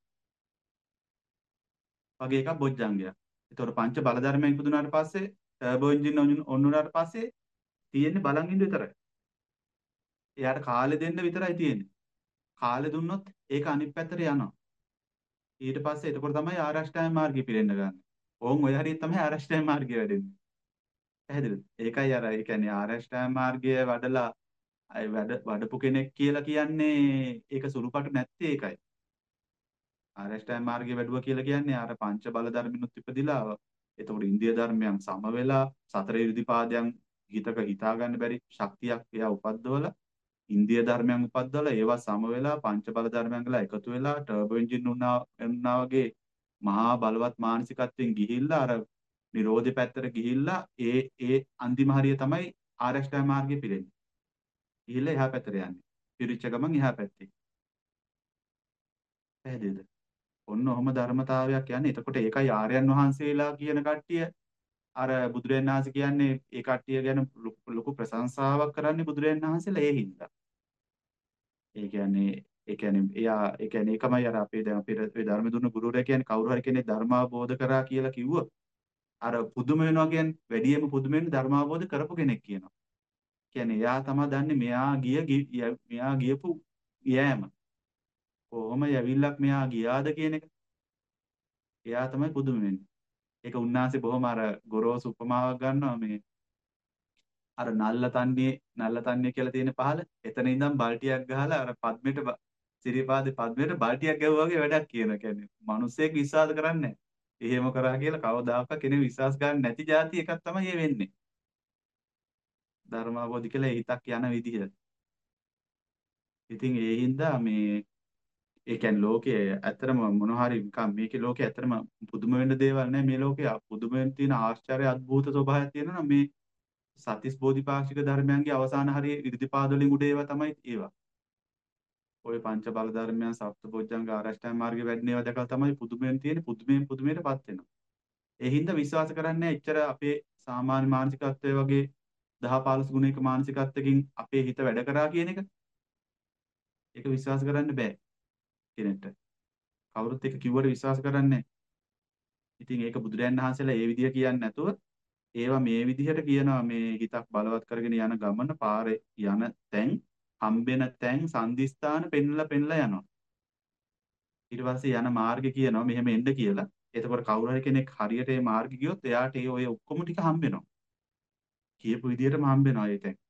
වගේ එකක් බොජ්ජංගයක්. ඒතකොට පංච බල ධර්මයන් ඉපදුනාට පස්සේ ටර්බෝ එන්ජින් ඔන්නුනාට පස්සේ තියෙන්නේ බලන් ඉන්න විතරයි. එයාට කාලෙ දෙන්න විතරයි තියෙන්නේ. කාලෙ දුන්නොත් ඒක අනිත් පැත්තට යනවා. ඊට පස්සේ එතකොට තමයි ආරෂ්ඨායන මාර්ගය පිරෙන්න ගන්න. ඕන් ඔය හරිය තමයි ආරෂ්ඨායන මාර්ගය වැඩෙන්නේ. පැහැදිලිද? ඒකයි අර ඒ කියන්නේ ආරෂ්ඨායන මාර්ගය වඩලා අය වැඩ වඩපු කෙනෙක් කියලා කියන්නේ ඒක සුළුපටු නැත්තේ ඒකයි. ආරෂ්ඨායන මාර්ගය වැඩුවා කියලා කියන්නේ අර පංච බල ධර්මිනුත් ඉපදිලා එතකොට ඉන්දිය ධර්මයන් සම වෙලා සතර ඉරිදිපාදයන් හිතක හිතා ගන්න බැරි ශක්තියක් එයා උපද්දවලා ඉන්දිය ධර්මයන් උපද්දවලා ඒවා සම වෙලා පංච බල ධර්මයන් ගලා එකතු වෙලා ටර්බෝ එන්ජින් උන්නා උන්නා වගේ මහා බලවත් මානසිකත්වයෙන් ගිහිල්ලා අර නිරෝධය පැත්තට ගිහිල්ලා ඒ ඒ අන්තිම හරිය තමයි ආරෂ්ඨායන මාර්ගය පිරෙන්නේ. ගිහිල්ලා එහා පැත්තට යන්නේ. පිරිච්ච ගමන් එහා පැත්තේ. පැහැදිලිද? ඔන්න ඔහොම ධර්මතාවයක් යන්නේ. එතකොට ඒකයි ආර්යයන් වහන්සේලා කියන කට්ටිය අර බුදුරජාණන් වහන්සේ කියන්නේ ඒ කට්ටිය ගැන ලොකු ලොකු ප්‍රශංසාවක් කරන්නේ බුදුරජාණන් වහන්සේලා ඒ හින්දා. ඒ කියන්නේ ඒ කියන්නේ එයා ඒ කියන්නේ ඒකමයි අර අපේ දැන් අපේ ඒ ධර්ම දුන්න ගුරුවරයා කියන්නේ කවුරු හරි කෙනෙක් ධර්ම අවබෝධ කරා කියලා කිව්වොත් අර පුදුම වෙනවා කියන්නේ වැඩියෙන්ම පුදුම වෙන්නේ ධර්ම අවබෝධ කරපු කෙනෙක් කියනවා. කියන්නේ එයා තමයි දන්නේ මෙයා ගිය ගි- ය- මෙයා ගියපු යෑම. කොහොම යවිල්ලක් මෙයා ගියාද කියන එක එයා තමයි පුදුම වෙන්නේ. ඒක උන්වහන්සේ බොහොම අර ගොරෝසු උපමාවක් ගන්නවා මේ අර නල්ල තන්නේ නල්ල තන්නේ කියලා තියෙන පහල එතන ඉඳන් බල්ටියක් ගහලා අර පද්මෙට බ- සිරිපාදේ පද්මෙට බල්ටියක් ගැහුවා වගේ වැඩක් කියන කියන්නේ මිනිස්සෙක් විශ්වාස කරන්නේ නැහැ. එහෙම කරා කියලා කවදාකවත් කෙනෙක් විශ්වාස කරන්නේ නැති જાති එකක් තමයි මේ වෙන්නේ. ධර්මාවබෝධ කියලා ඒ හිතක් යන විදිහ. ඉතින් ඒ හින්දා මේ ඒ කියන්නේ ලෝකයේ ඇත්තටම මොන හරි නිකන් මේකේ ලෝකයේ ඇත්තටම පුදුම වෙන්න දේවල් නැහැ. මේ ලෝකයේ පුදුම වෙන්න තියෙන ආශ්චර්ය අద్භූත ස්වභාවයක් තියෙනවා නම් මේ සත්‍තිස් බෝධිපාක්ෂික ධර්මයන්ගේ අවසාන හරිය ඉර්ධිපාද වලින් උඩ ඒවා තමයි ඒවා. ওই පංච බල ධර්මයන් සප්තබොජ්ජංග ආරෂ්ඨාංග මාර්ගේ වැඩින ඒවා දැකලා තමයි පුදුමයෙන් තියෙන්නේ පුදුමයෙන් පුදුමයටපත් වෙනවා. ඒ හින්දා විශ්වාස කරන්නේ එච්චර අපේ සාමාන්‍ය මානසිකත්වයේ වගේ දහ පහළොස් ගුණයක මානසිකත්වකින් අපේ හිත වැඩ කරා කියන එක ඒක විශ්වාස කරන්න බෑ කෙනෙක්ට. කවුරුත් ඒක කිව්වට විශ්වාස කරන්නේ නැහැ. ඉතින් ඒක බුදුරයන් වහන්සේලා ඒ විදිය කියන්නේ නැතුව ඒවා මේ විදිහට කියනවා මේ හිතක් බලවත් කරගෙන යන ගමන පාරේ යන තැන් හම්බෙන තැන් සංදිස්ථාන පෙන්ලා පෙන්ලා යනවා. ඊට පස්සේ යන මාර්ගය කියනවා මෙහෙම එන්න කියලා. එතකොට කවුරු හරි කෙනෙක් හරියට ඒ මාර්ගෙ ගියොත් එයාට ඒ ඔය ඔක්කොම ටික හම්බෙනවා. කියපු විදිහටම හම්බෙනවා ඒ තැන්.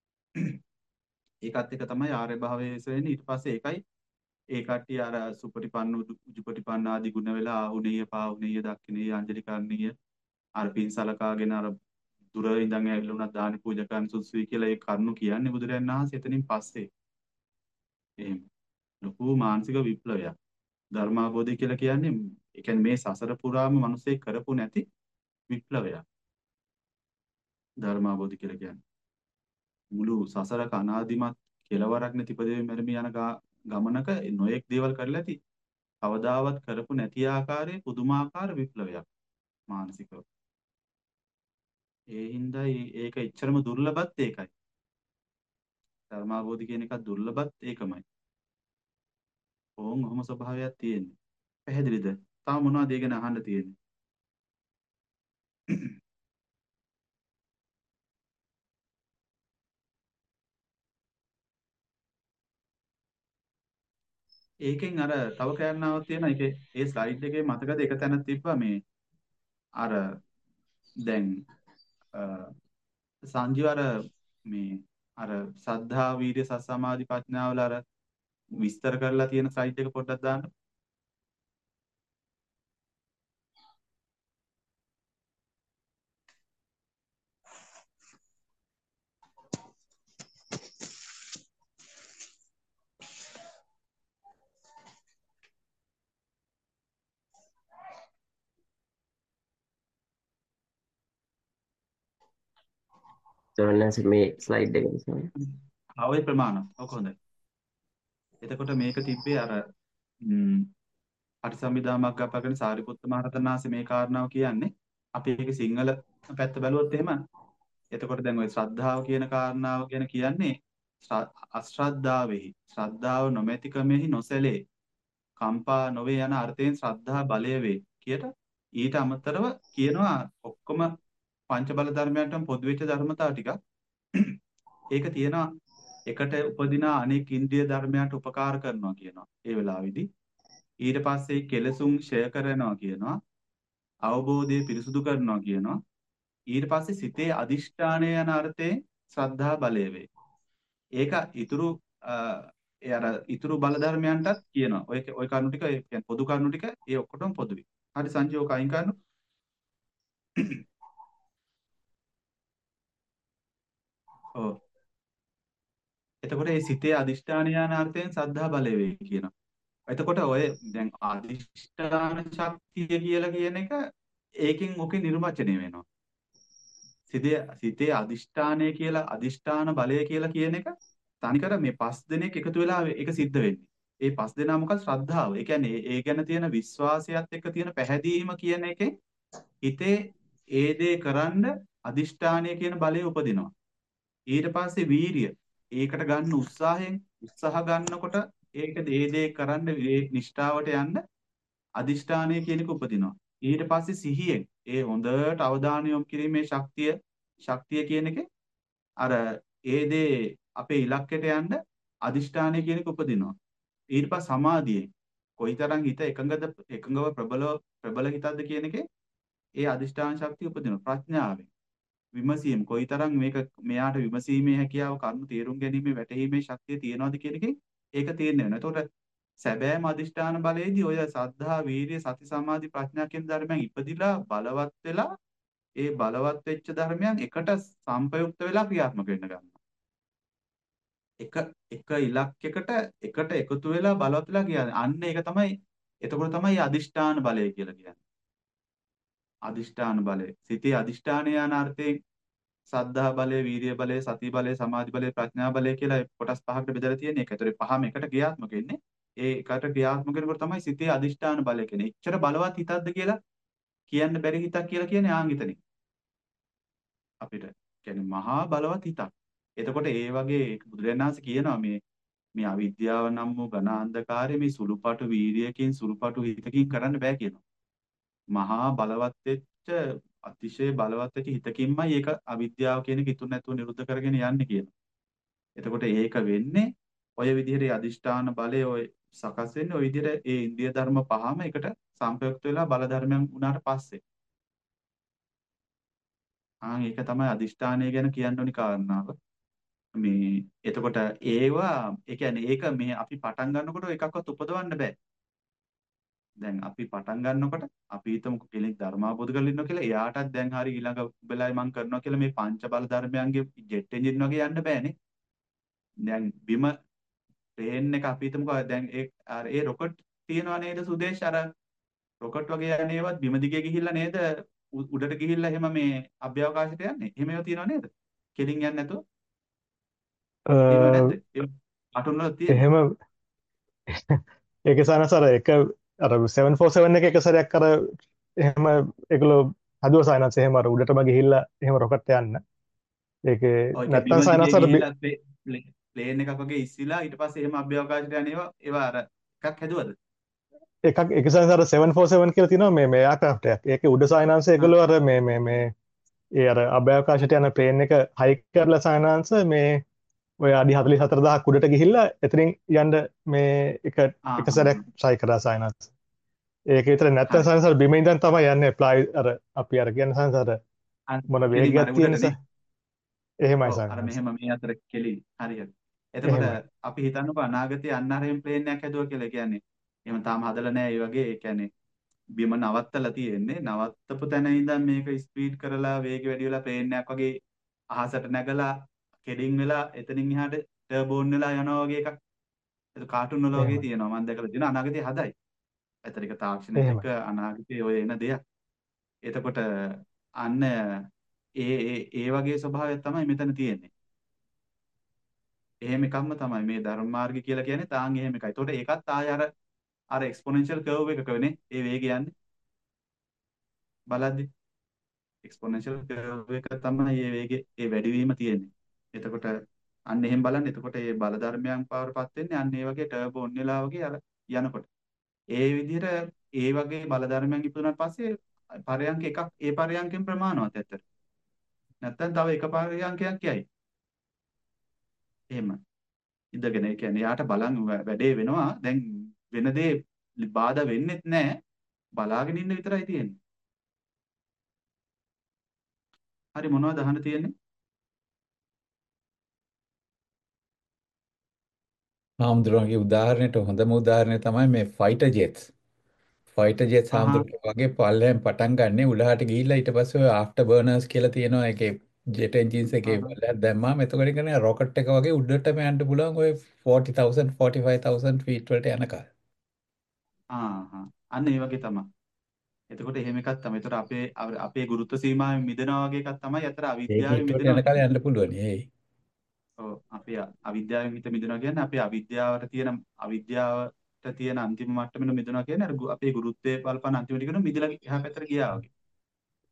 ඒකත් එක තමයි ආර්ය භාවයේ වෙන්නේ. ඊට පස්සේ ඒකයි ඒ කට්ටිය අර සුපටිපන්න උජුපටිපන්න ආදී ගුණ වෙලා ආහුනේය පාහුනේය දක්ඛිනේය අංජලි කරණීය අර පින් සලකාගෙන අර දුර ඉඳන් ඇවිල්ලා උනත් දානි පූජා කරන්න සුසුයි කියලා ඒ කරුණු කියන්නේ බුදුරජාණන් වහන්සේ එතනින් පස්සේ. එහෙම ලොකු මානසික විප්ලවයක්. ධර්මාබෝධය කියලා කියන්නේ ඒ කියන්නේ මේ සසර පුරාම මිනිස්සේ කරපු නැති විප්ලවයක්. ධර්මාබෝධය කියලා කියන්නේ මුළු සසරක අනාදිමත් කෙලවරක් නැති ඉපදෙමින් මැරෙමින් යන ගා- ගමනක නොයෙක් දේවල් කරලා ඇති. කවදාවත් කරපු නැති ආකාරයේ පුදුමාකාර විප්ලවයක් මානසිකව. ඒ හින්දා ඒක එච්චරම දුර්ලභත් ඒකයි. ධර්මාබෝධි කියන එකත් දුර්ලභත් ඒකමයි. ඕන් ඔහොම ස්වභාවයක් තියෙන්නේ. පැහැදිලිද? තව මොනවද ඒ ගැන අහන්න තියෙන්නේ? ඒකෙන් අර තව කාරණාවක් තියෙනවා. ඒකේ ඒ ස්ලයිඩ් එකේ මතකද එක තැනක් තිබ්බා මේ අර දැන් අ, සංජීව අර මේ අර සද්ධා වීර්ය සත් සමාධි ප්‍රඥා වල අර විස්තර කරලා තියෙන ස්ලයිඩ් එක පොඩ්ඩක් දාන්න. සවනස් මේ ස්ලයිඩ් එක නිසා ආවේ ප්‍රමාණ. ඔක හොඳයි. එතකොට මේක තිබ්බේ අර ම්, පටිසම්භිදා මග්ගපගෙන සාරිපුත්ත මහ රහතන් වහන්සේ මේ කාරණාව කියන්නේ අපි ඒක සිංහල පැත්ත බැලුවොත් එහෙම එතකොට දැන් ওই ශ්‍රද්ධාව කියන කාරණාව ගැන කියන්නේ ශ්‍ර- අශ්‍රද්ධාවෙහි ශ්‍රද්ධාව නොමැතිකමෙහි නොසැලේ කම්පා නොවේ යන අර්ථයෙන් ශ්‍රද්ධා බලය වේ කියට ඊට අමතරව කියනවා ඔක්කොම පංච බල ධර්මයන්ටම පොදු වෙච්ච ධර්මතාව ටිකක් ඒක තියෙනවා එකට උපදින අනෙක් ඉන්ද්‍රිය ධර්මයන්ට උපකාර කරනවා කියනවා ඒ වෙලාවේදී ඊට පස්සේ කෙලසුන් ක්ෂය කරනවා කියනවා අවබෝධය පිරිසුදු කරනවා කියනවා ඊට පස්සේ සිතේ අදිෂ්ඨානය යන අර්ථයෙන් ශ්‍රද්ධා බලය වේ. ඒක ඉතුරු අ, ඒ අර ඉතුරු බල ධර්මයන්ටත් කියනවා. ඔය ඔය කරුණු ටික ඒ කියන්නේ පොදු කරුණු ටික ඒ ඔක්කොටම පොදුයි. හරි සංජීව කයින් කරනවා. ඔව්. එතකොට මේ සිතේ අදිෂ්ඨානය යන අර්ථයෙන් ශ්‍රද්ධා බලය වේ කියනවා. එතකොට ඔය දැන් අදිෂ්ඨාන ශක්තිය කියලා කියන එක ඒකෙන් ඔකේ නිර්වචනය වෙනවා. සිතේ සිතේ අදිෂ්ඨානය කියලා අදිෂ්ඨාන බලය කියලා කියන එක තනිකර මේ පස් දෙනෙක් එකතු වෙලා ඒක සිද්ධ වෙන්නේ. ඒ පස් දෙනා මොකද ශ්‍රද්ධාව. ඒ කියන්නේ ඒ ගැන තියෙන විශ්වාසයත් එක්ක තියෙන පැහැදීම කියන එකේ හිතේ ඒ දේ කරන්න අදිෂ්ඨානය කියන බලය උපදිනවා. ඊට පස්සේ වීරිය. ඒකට ගන්න උත්සාහයෙන් උත්සාහ ගන්නකොට ඒක ඒ දේ කරන්න ඒ නිෂ්ඨාවට යන්න අදිෂ්ඨානය කියන එක උපදිනවා. ඊට පස්සේ සිහියෙන් ඒ හොඳට අවධානය යොමු කිරීමේ ශක්තිය ශක්තිය කියන එක අර ඒ දේ අපේ ඉලක්කයට යන්න අදිෂ්ඨානය කියන එක උපදිනවා. ඊට පස්සේ සමාධියෙන් කොයිතරම් හිත එකඟද එකඟව ප්‍රබලව ප්‍රබල හිතක්ද කියන එකේ ඒ අදිෂ්ඨාන ශක්තිය උපදිනවා. ප්‍රඥාවෙන් විමසීම කොයිතරම් මේක මෙයාට විමසීමේ හැකියාව කරුණු තේරුම් ගැනීමේ වැටහීමේ ශක්තිය තියනවාද කියන එකෙන් ඒක තීරණය වෙනවා. එතකොට සැබෑම අදිෂ්ඨාන බලයේදී ඔය සද්ධා, වීරිය, සති, සමාධි, ප්‍රඥා කියන ධර්මයන් ඉපදිලා බලවත් වෙලා ඒ බලවත් වෙච්ච ධර්මයන් එකට සංපයුක්ත වෙලා ක්‍රියාත්මක වෙන්න ගන්නවා. එක එක ඉලක්කයකට එකට එකතු වෙලා බලවත් වෙලා කියන්නේ. අන්න ඒක තමයි එතකොට තමයි අදිෂ්ඨාන බලය කියලා කියන්නේ. අදිෂ්ඨාන බලය. සිතේ අදිෂ්ඨානය යන අර්ථයෙන් සද්ධා බලය, වීරිය බලය, සති බලය, සමාධි බලය, ප්‍රඥා බලය කියලා කොටස් පහකට බෙදලා තියෙන එක. ඒතරේ පහම එකට ක්‍රියාත්මක වෙන්නේ. ඒ එකට ක්‍රියාත්මක වෙනකොට තමයි සිතේ අදිෂ්ඨාන බලය කියන්නේ. එච්චර බලවත් හිතක්ද කියලා කියන්න බැරි හිතක් කියලා කියන්නේ ආංගිතනේ. අපිට කියන්නේ මහා බලවත් හිතක්. එතකොට ඒ වගේ බුදුරජාණන් වහන්සේ කියනවා මේ මේ අවිද්‍යාව නම් වූ ඝන අන්ධකාරය මේ සුළුපටු වීරියකින් සුළුපටු හිතකින් කරන්න බෑ කියනවා. මහා බලවත් වෙච්ච අතිශය බලවත් වෙච්ච හිතකින්මයි ඒක අවිද්‍යාව කියන එක ඉතුරු නැතුව නිරුද්ධ කරගෙන යන්නේ කියනවා. එතකොට ඒක වෙන්නේ ඔය විදිහට අදිෂ්ඨාන බලය ඔය සකස් වෙන්නේ ඔය විදිහට ඒ ඉන්ද්‍රිය ධර්ම පහම එකට සංපයුක්ත වෙලා බල ධර්මයන් වුණාට පස්සේ. ආ ඒක තමයි අදිෂ්ඨානය ගැන කියන්න ඕනි කාරණාව. මේ එතකොට ඒවා ඒ කියන්නේ ඒක මේ අපි පටන් ගන්නකොට එකක්වත් උපදවන්න බෑ. දැන් අපි පටන් ගන්නකොට අපි හිතමු කෙනෙක් ධර්මාබෝධ කරලා ඉන්නවා කියලා එයාටත් දැන් හරි ඊළඟ වෙලාවේ මම කරනවා කියලා මේ පංච බල ධර්මයන්ගේ ජෙට් එන්ජින් වගේ යන්න බෑනේ. දැන් බිම ප්ලේන් එක අපි හිතමුකෝ දැන් ඒ අර ඒ රොකට් තියනවා නේද සුදේශ් අර රොකට් වගේ යන ඒවත් බිම දිගේ ගිහිල්ලා නේද උ- උඩට ගිහිල්ලා එහෙම මේ අභ්‍යවකාශයට යන්නේ. එහෙම ඒවා තියනවා නේද? කෙලින් යන්නේ නැතුව. එහෙම නැද්ද? ඒ කාටුන් වල තියෙන්නේ. එහෙම ඒක සානස අර එක අර සෙවන් ෆෝර් සෙවන් එක එක සැරයක් අර එහෙම ඒගොල්ලෝ හදුව සානස එහෙම අර උඩටම ගිහිල්ලා එහෙම රොකට් යන්න. ඒකේ ඔය ඒක නැත්තම් බිම දිගේ සානස අර බි- ගිහිල්ලා ප්ලේන් එකක් වගේ ඉස්සිලා ඊට පස්සේ එහෙම අභ්‍යවකාශයට යන ඒවා ඒවා අර එකක් හැදුවද? එකක් එක සානස අර සෙවන් ෆෝර් සෙවන් කියලා තියෙනවා මේ මේ එයාක්‍රාෆ්ට් එකක්. ඒකේ උඩ සානස ආ ඒගොල්ලෝ අර මේ මේ මේ ඒ අර අභ්‍යවකාශයට යන ප්ලේන් එක හයික් කරලා සානස මේ ඔය අඩි හතළිස් හතර දහසක් උඩට ගිහිල්ලා එතනින් යන්න මේ එක ආ එක ආ සැරයක් ආ. try කරා සානස. ඒක විතර නැත්තම් හරි. සානස අර බිම ඉඳන් තමයි යන්නේ fly අර අපි අර කියන්නේ සානස අර අර මොන කෙලින්ම අර වේගයක් තියෙන උඩටනේ. නිසා එහෙමයි ඔව් අර සානස. මෙහෙම මේ අතර කෙලින්. හරි හරි. එතකොට එහෙමයි. අපි හිතන්නකෝ අනාගතයේ අන්න හරියම ප්ලේන් එකක් හැදුවා කියලා. ඒ කියන්නේ එහෙම තාම හදලා නැහැ. ඒ වගේ ඒ කියන්නේ බිම නවත්තලා තියෙන්නේ. නවත්තපු තැන ඉඳන් මේක ස්පීඩ් කරලා වේගය වැඩි වෙලා ප්ලේන් එකක් වගේ අහසට නැගලා කෙලින් වෙලා එතනින් එහාට ටර්බෝන් වෙලා යනවා වගේ එකක්. ඒක කාටුන් වල වගේ එහෙමයි. තියෙනවා. මම දැකලා තියෙනවා අනාගතයේ හදයි. ඇත්තට ඒක තාක්ෂණයත් එහෙමයි. එක්ක අනාගතයේ ඔය එන දෙයක්. එතකොට අන්න ඒ ඒ ඒ වගේ ස්වභාවයක් තමයි මෙතන තියෙන්නේ. එහෙම එකක්ම තමයි මේ ධර්ම මාර්ගය කියලා කියන්නේ තාන් එහෙම එකයි. ඒතකොට ඒකත් ආය අර අර එක්ස්පොනෙන්ෂල් කර්ව් එකකනේ ඒ වේගය යන්නේ බලද්දි එක්ස්පොනෙන්ෂල් කර්ව් එක තමයි මේ වේගය ඒ වැඩිවීම තියෙන්නේ. එතකොට අන්න එහෙම බලන්න. එතකොට මේ බල ධර්මයන් පාවරපත් වෙන්නේ අන්න ඒ වගේ ටර්බෝ ඔන් වෙලා වගේ අර යනකොට. ඒ විදිහට ඒ වගේ බල ධර්මයන් ඉපදුනාට පස්සේ පරයන්ක එකක් ඒ පරයන්කෙන් ප්‍රමාණවත් ඇත්තට. නැත්තම් තව එක පරයන්කයක් යයි. එහෙම. ඉඳගෙන ඒ කියන්නේ යාට බලන් වැ- වැඩේ වෙනවා. දැන් වෙන දේ බාධා වෙන්නෙත් නැහැ. බලාගෙන ඉන්න විතරයි තියෙන්නේ. හරි මොනවද අහන්න තියෙන්නේ? හාමුදුරුවන්ගේ උදාහරණයට හොඳම උදාහරණය තමයි මේ ෆයිටර් ජෙට්ස්. ෆයිටර් ජෙට්ස් අහහ හාමුදුරුවෝ වගේ පල්ලෙන් පටන් ගන්න උඩහට ගිහිල්ලා ඊට පස්සේ ඔය ආෆ්ටර් බර්නර්ස් කියලා තියෙනවා ඒකේ ජෙට් එන්ජින්ස් එකේ අහහ පල්ලෙහාට දැම්මාම එතකොට කියන්නේ රොකට් එක වගේ උඩටම යන්න පුළුවන් ඔය ෆෝර්ටි තවුසන්ඩ් ෆෝර්ටි ෆයිව් තවුසන්ඩ් ෆීට් වලට යනකල්. ආහහ අන්න ඒ වගේ තමයි. එතකොට එහෙම එකක් තමයි. ඒතර අපේ අර- අපේ ගුරුත්ව සීමාවෙන් මිදෙනවා වගේ එකක් තමයි අතර ඒ අවිද්‍යාවෙන් කීට්ටුවට මිදෙනවා යනකල් කියන්නේ. යන්න පුළුවන්. ඒ ඔව් අපේ අ- අවිද්‍යාවෙන් හිත මිදෙනවා කියන්නේ අපේ අවිද්‍යාවට තියෙන අවිද්‍යාවට තියෙන අන්තිම මට්ටමෙන් මිදෙනවා කියන්නේ අර ගු- අපේ ගුරුත්වයේ බලපන අන්තිමට කියන මිදලා එහා පැත්තට ගියා වගේ.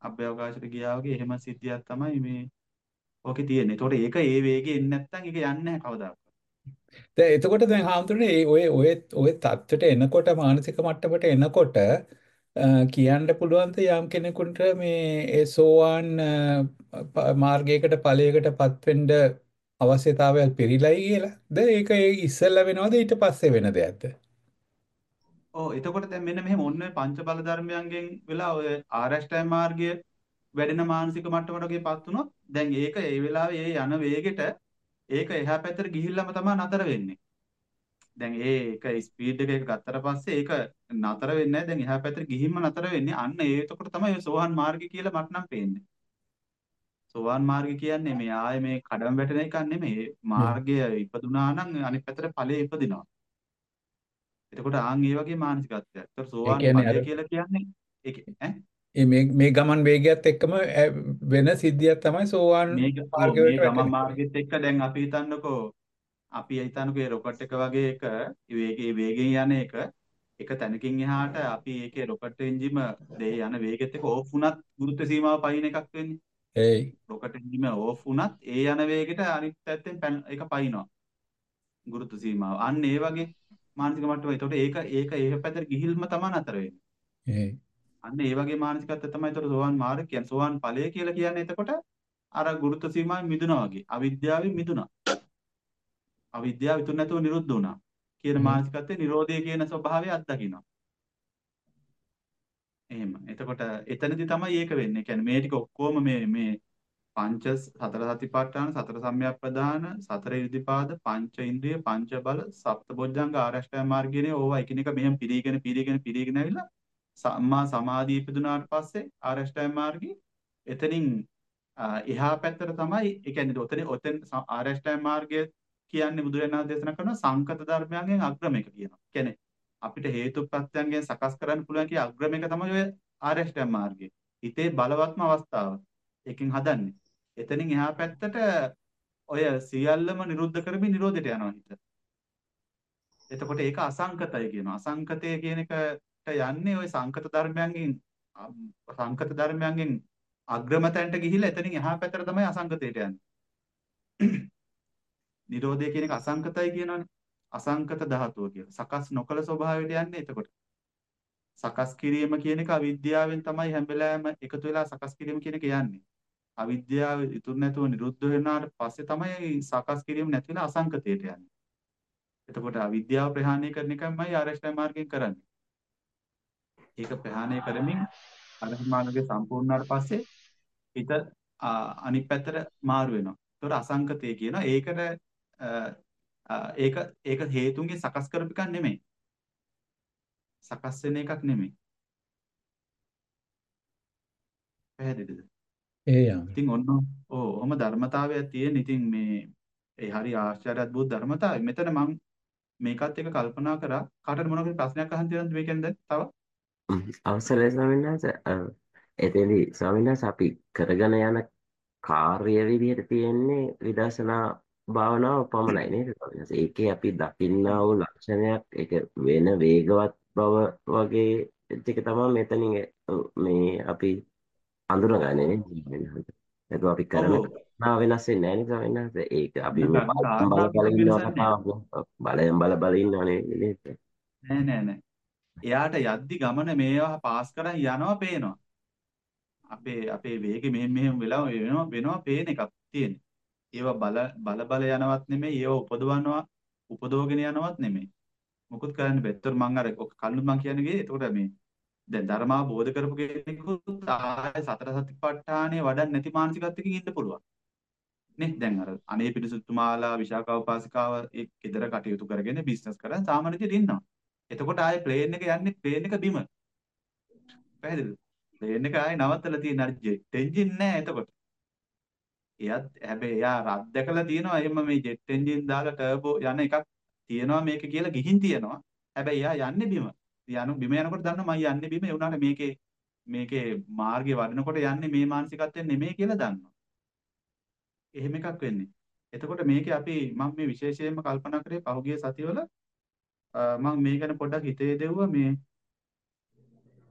අභ්‍යවකාශයට ගියා වගේ එහෙම සිද්ධියක් තමයි මේ ඕකේ තියෙන්නේ. ඒතකොට ඒක ඒ වේගෙ එන්නේ නැත්නම් ඒක යන්නේ නැහැ කවදාවත්. දැන් එතකොට දැන් හාමුදුරනේ ඒ ඔය ඔය ඔය தත්ත්වයට එනකොට මානසික මට්ටමට එනකොට අ, කියන්න පුළුවන්ද යම් කෙනෙකුට මේ ඒ සෝවාන් අ, ප- මාර්ගයකට ඵලයකටපත් වෙන්න අවශ්‍යතාවය පිරීලයි කියලා? ද ඒක ඒ ඉස්සෙල්ලා වෙනවද ඊට පස්සේ වෙන දෙයක්ද? ඔව් එතකොට දැන් මෙන්න මෙහෙම ඔන්න ඔය පංච බල ධර්මයන්ගෙන් වෙලා ඔය ආරෂ්ඨාය මාර්ගය වැඩෙන මානසික මට්ටමට වගේපත් වුණොත් දැන් ඒක ඒ වෙලාවේ ඒ යන වේගෙට ඒක එහා පැත්තට ගිහිල්ලාම තමයි නතර වෙන්නේ. දැන් ඒක ස්පීඩ් එක එක ගත්තට පස්සේ ඒක නතර වෙන්නේ නැහැ. දැන් එහා පැත්තට ගිහින්ම නතර වෙන්නේ. අන්න ඒ එතකොට තමයි ඔය සෝවාන් මාර්ගය කියලා මට නම් පේන්නේ. සෝවාන් මාර්ගය කියන්නේ මේ ආයේ මේ කඩම් වැටෙන එකක් නෙමෙයි. මාර්ගය ඉපදුනා නම් අනිත් පැත්තට ඵලයේ ඉපදිනවා. එතකොට ආන් ඒ වගේ මානසිකත්වයක්. ඒතර ඒ සෝවාන් කියන්නේ අර ඵලය කියලා කියන්නේ ඒක ඈ ඒ මේ මේ ගමන් වේගයත් එක්කම ඈ වෙන සිද්ධියක් තමයි සෝවාන් මේක ඔව් මාර්ගය මේ වලට ගමන් වැටෙන එක. මාර්ගෙත් එක්ක දැන් අපි හිතන්නකෝ අපි හිතන්නකෝ ඒ රොකට් එක වගේ එක වේගයේ වේගෙන් යන එක එක තැනකින් එහාට අපි ඒකේ රොකට් එන්ජිම දෙය යන වේගෙත් එක්ක ඕෆ් වුණත් ගුරුත්ව සීමාව පයින් එකක් වෙන්නේ. ඒයි. රොකට් එන්ජිම ඕෆ් වුණත් ඒ යන වේගෙට අනිත් පැත්තෙන් පැන- ඒක පයින්නවා ගුරුත්ව සීමාව. අන්න ඒ වගේ මානසික මට්ටම. ඒතකොට ඒක ඒක ඒ පැත්තට ගිහිල්ම තමයි නතර වෙන්නේ. ඒයි. අන්න ඒ වගේ මානසිකත්වය තමයි ඒතකොට සෝවාන් මාර්ග කියන්නේ. සෝවාන් ඵලය කියලා කියන්නේ එතකොට අර ගුරුත්ව සීමාවෙන් මිදුණා වගේ. අවිද්‍යාවෙන් මිදුණා. අවිද්‍යාව ඉතුරු නැතුව නිරුද්ධ වුණා කියන හ්ම්. මානසිකත්වයේ නිරෝධය කියන ස්වභාවය අත්දකින්නවා. එහෙම. එතකොට එතනදි තමයි ඒක වෙන්නේ. කියන්නේ මේ ටික ඔක්කොම මේ මේ පංච සතර සතිපට්ඨාන සතර සම්‍යක් ප්‍රදාන සතර ඉර්ධිපාද පංච ඉන්ද්‍රිය පංච බල සප්තබොධ්ජංග ආරෂ්ඨාය මාර්ගයනේ ඕවා එකිනෙක මෙහෙම පිරීගෙන පිරීගෙන පිරීගෙන ඇවිල්ලා සම්මා සමාධිය ඉපදුනාට පස්සේ ආරෂ්ඨාය මාර්ගي එතනින් අ, එහා පැත්තට තමයි ඒ කියන්නේ ඔතන ඔතෙන් ස- ආරෂ්ඨාය මාර්ගය කියන්නේ බුදුරජාණන් වහන්සේ දේශනා කරන සංකත ධර්මයන්ගෙන් අග්‍රමයක කියනවා. කියන්නේ අපිට හේතු ප්‍රත්‍යයන්ගෙන් සකස් කරන්න පුළුවන් කිය අග්‍රමයක තමයි ඔය ආරෂ්ඨාය මාර්ගය. හිතේ බලවත්ම අවස්ථාව. ඒකෙන් හදන්නේ. එතනින් එහා පැත්තට ඔය සියල්ලම නිරුද්ධ කරමින් නිරෝධයට යනවා හිත. එතකොට ඒක අසංකතය කියනවා. අසංකතය කියන එකට යන්නේ ওই සංකත ධර්මයන්ගෙන් අම්, සංකත ධර්මයන්ගෙන් අග්‍රමතැන්ට ගිහිල්ලා එතනින් එහා පැත්තට තමයි අසංකතයට යන්නේ. නිරෝධය කියන එක අසංකතයි කියනවනේ. අසංකත ධාතුව කියලා. සකස් නොකල ස්වභාවයට යන්නේ එතකොට. සකස් කිරීම කියන එක අවිද්‍යාවෙන් තමයි හැම වෙලාවෙම එකතු වෙලා සකස් කිරීම කියන එක යන්නේ. අවිද්‍යාව ඉතුරු නැතුව නිරුද්ධ වෙනාට පස්සේ තමයි සකස් කිරීම නැති වෙලා අසංකතයට යන්නේ. එතකොට අවිද්‍යාව ප්‍රහාණය කරන එකමයි ආරෂ්ඨ මාර්ගයෙන් කරන්නේ. ඒක ප්‍රහාණය කරමින් අරහත් මාර්ගය සම්පූර්ණ වුණාට පස්සේ හිත ආ, අනිත් පැත්තට මාරු වෙනවා. ඒතකොට අසංකතය කියනවා. ඒකට අ, අ, ඒක ඒක හේතුන්ගේ සකස් කරපු එකක් නෙමෙයි. සකස් වෙන එකක් නෙමෙයි. පැහැදිලිද? ඒ යම්. ඉතින් ඔන්න ඕ ඔහම ධර්මතාවයක් තියෙන. ඉතින් මේ ඒ හරි ආශ්චර්ය අද්භූත ධර්මතාවය. මෙතන මම මේකත් එක කල්පනා කරා. කාටද මොනවද ප්‍රශ්නයක් අහන්න තියෙනවද මේකෙන් දැන් තව? හ්ම්. අවසරයි ස්වාමීන් වහන්සේ. අ, එතෙන්දී ස්වාමීන් වහන්සේ අපි කරගෙන යන කාර්ය විදිහට තියෙන්නේ විදර්ශනා භාවනාව පමණයි නේද ස්වාමීන් වහන්සේ? ඒකේ අපි දකින්නා වූ ලක්ෂණයක් ඒක වෙන වේගවත් බව වගේ ටික තමයි මෙතනින් අ, මේ අපි අඳුරගන්නේ නේද ස්වාමීන් වහන්සේ? ඒක අපි කරන ඔව්. කාරණා වෙනස් වෙන්නේ නැහැ නේ ස්වාමීන් වහන්සේ. ඒක අපි මේ කරන බලෙන් බල කාරණාවක බල ඉන්නව වෙනසක් නැහැ. කතාවක් නේ. බලයෙන් බල බල ඉන්නව නේ. නෑ නෑ නෑ. එයාට යද්දි ගමන මේවා පාස් කරන් යනවා පේනවා. අපේ අපේ වේගෙ මෙහෙම මෙහෙම වෙලා වෙනවා වෙනවා පේන එකක් තියෙන්නේ. ඒවා බල බල බල යනවත් නෙමෙයි. ඒවා උපදවනවා උපදවගෙන යනවත් නෙමෙයි. මොකුත් කරන්න බෑ. ඒතර මම අර ඔක කලින් මම කියන්නේ ගියේ. ඒතකොට මේ දැන් ධර්මාවබෝධ කරපු කෙනෙකුට ආය සතර සතිපට්ඨානේ වඩන්නේ නැති මානසිකත්වයකින් ඉන්න පුළුවන්. නේ දැන් අර අනේ පිරිසුතුමාලා විශාඛා උපාසිකාව ඒ gedara කටයුතු කරගෙන බිස්නස් කරන් සාමාන්‍ය විදිහට ඉන්නවා. එතකොට ආයේ ප්ලේන් එක යන්නේ ප්ලේන් එක බිම. පැහැදිලිද? ප්ලේන් එක ආයේ නවත්තලා තියෙන අර ජෙට් එන්ජින් නෑ එතකොට. එයාත් හැබැයි එයා රත් දැකලා තියෙනවා එහෙම මේ ජෙට් එන්ජින් දාලා ටර්බෝ යන එකක් තියෙනවා මේක කියලා ගිහින් තියෙනවා. හැබැයි එයා යන්නේ බිම. යන බිම යනකොට දන්නවා මම යන්නේ බිම. ඒ වුණාට මේකේ මේකේ මාර්ගේ වඩනකොට යන්නේ මේ මානසිකත්වයෙන් නෙමෙයි කියලා දන්නවා. එහෙම එකක් වෙන්නේ. එතකොට මේකේ අපි මම මේ විශේෂයෙන්ම කල්පනා කරේ පහුගිය සතිවල අ, මම මේ ගැන පොඩ්ඩක් හිතේ දෙවුවා මේ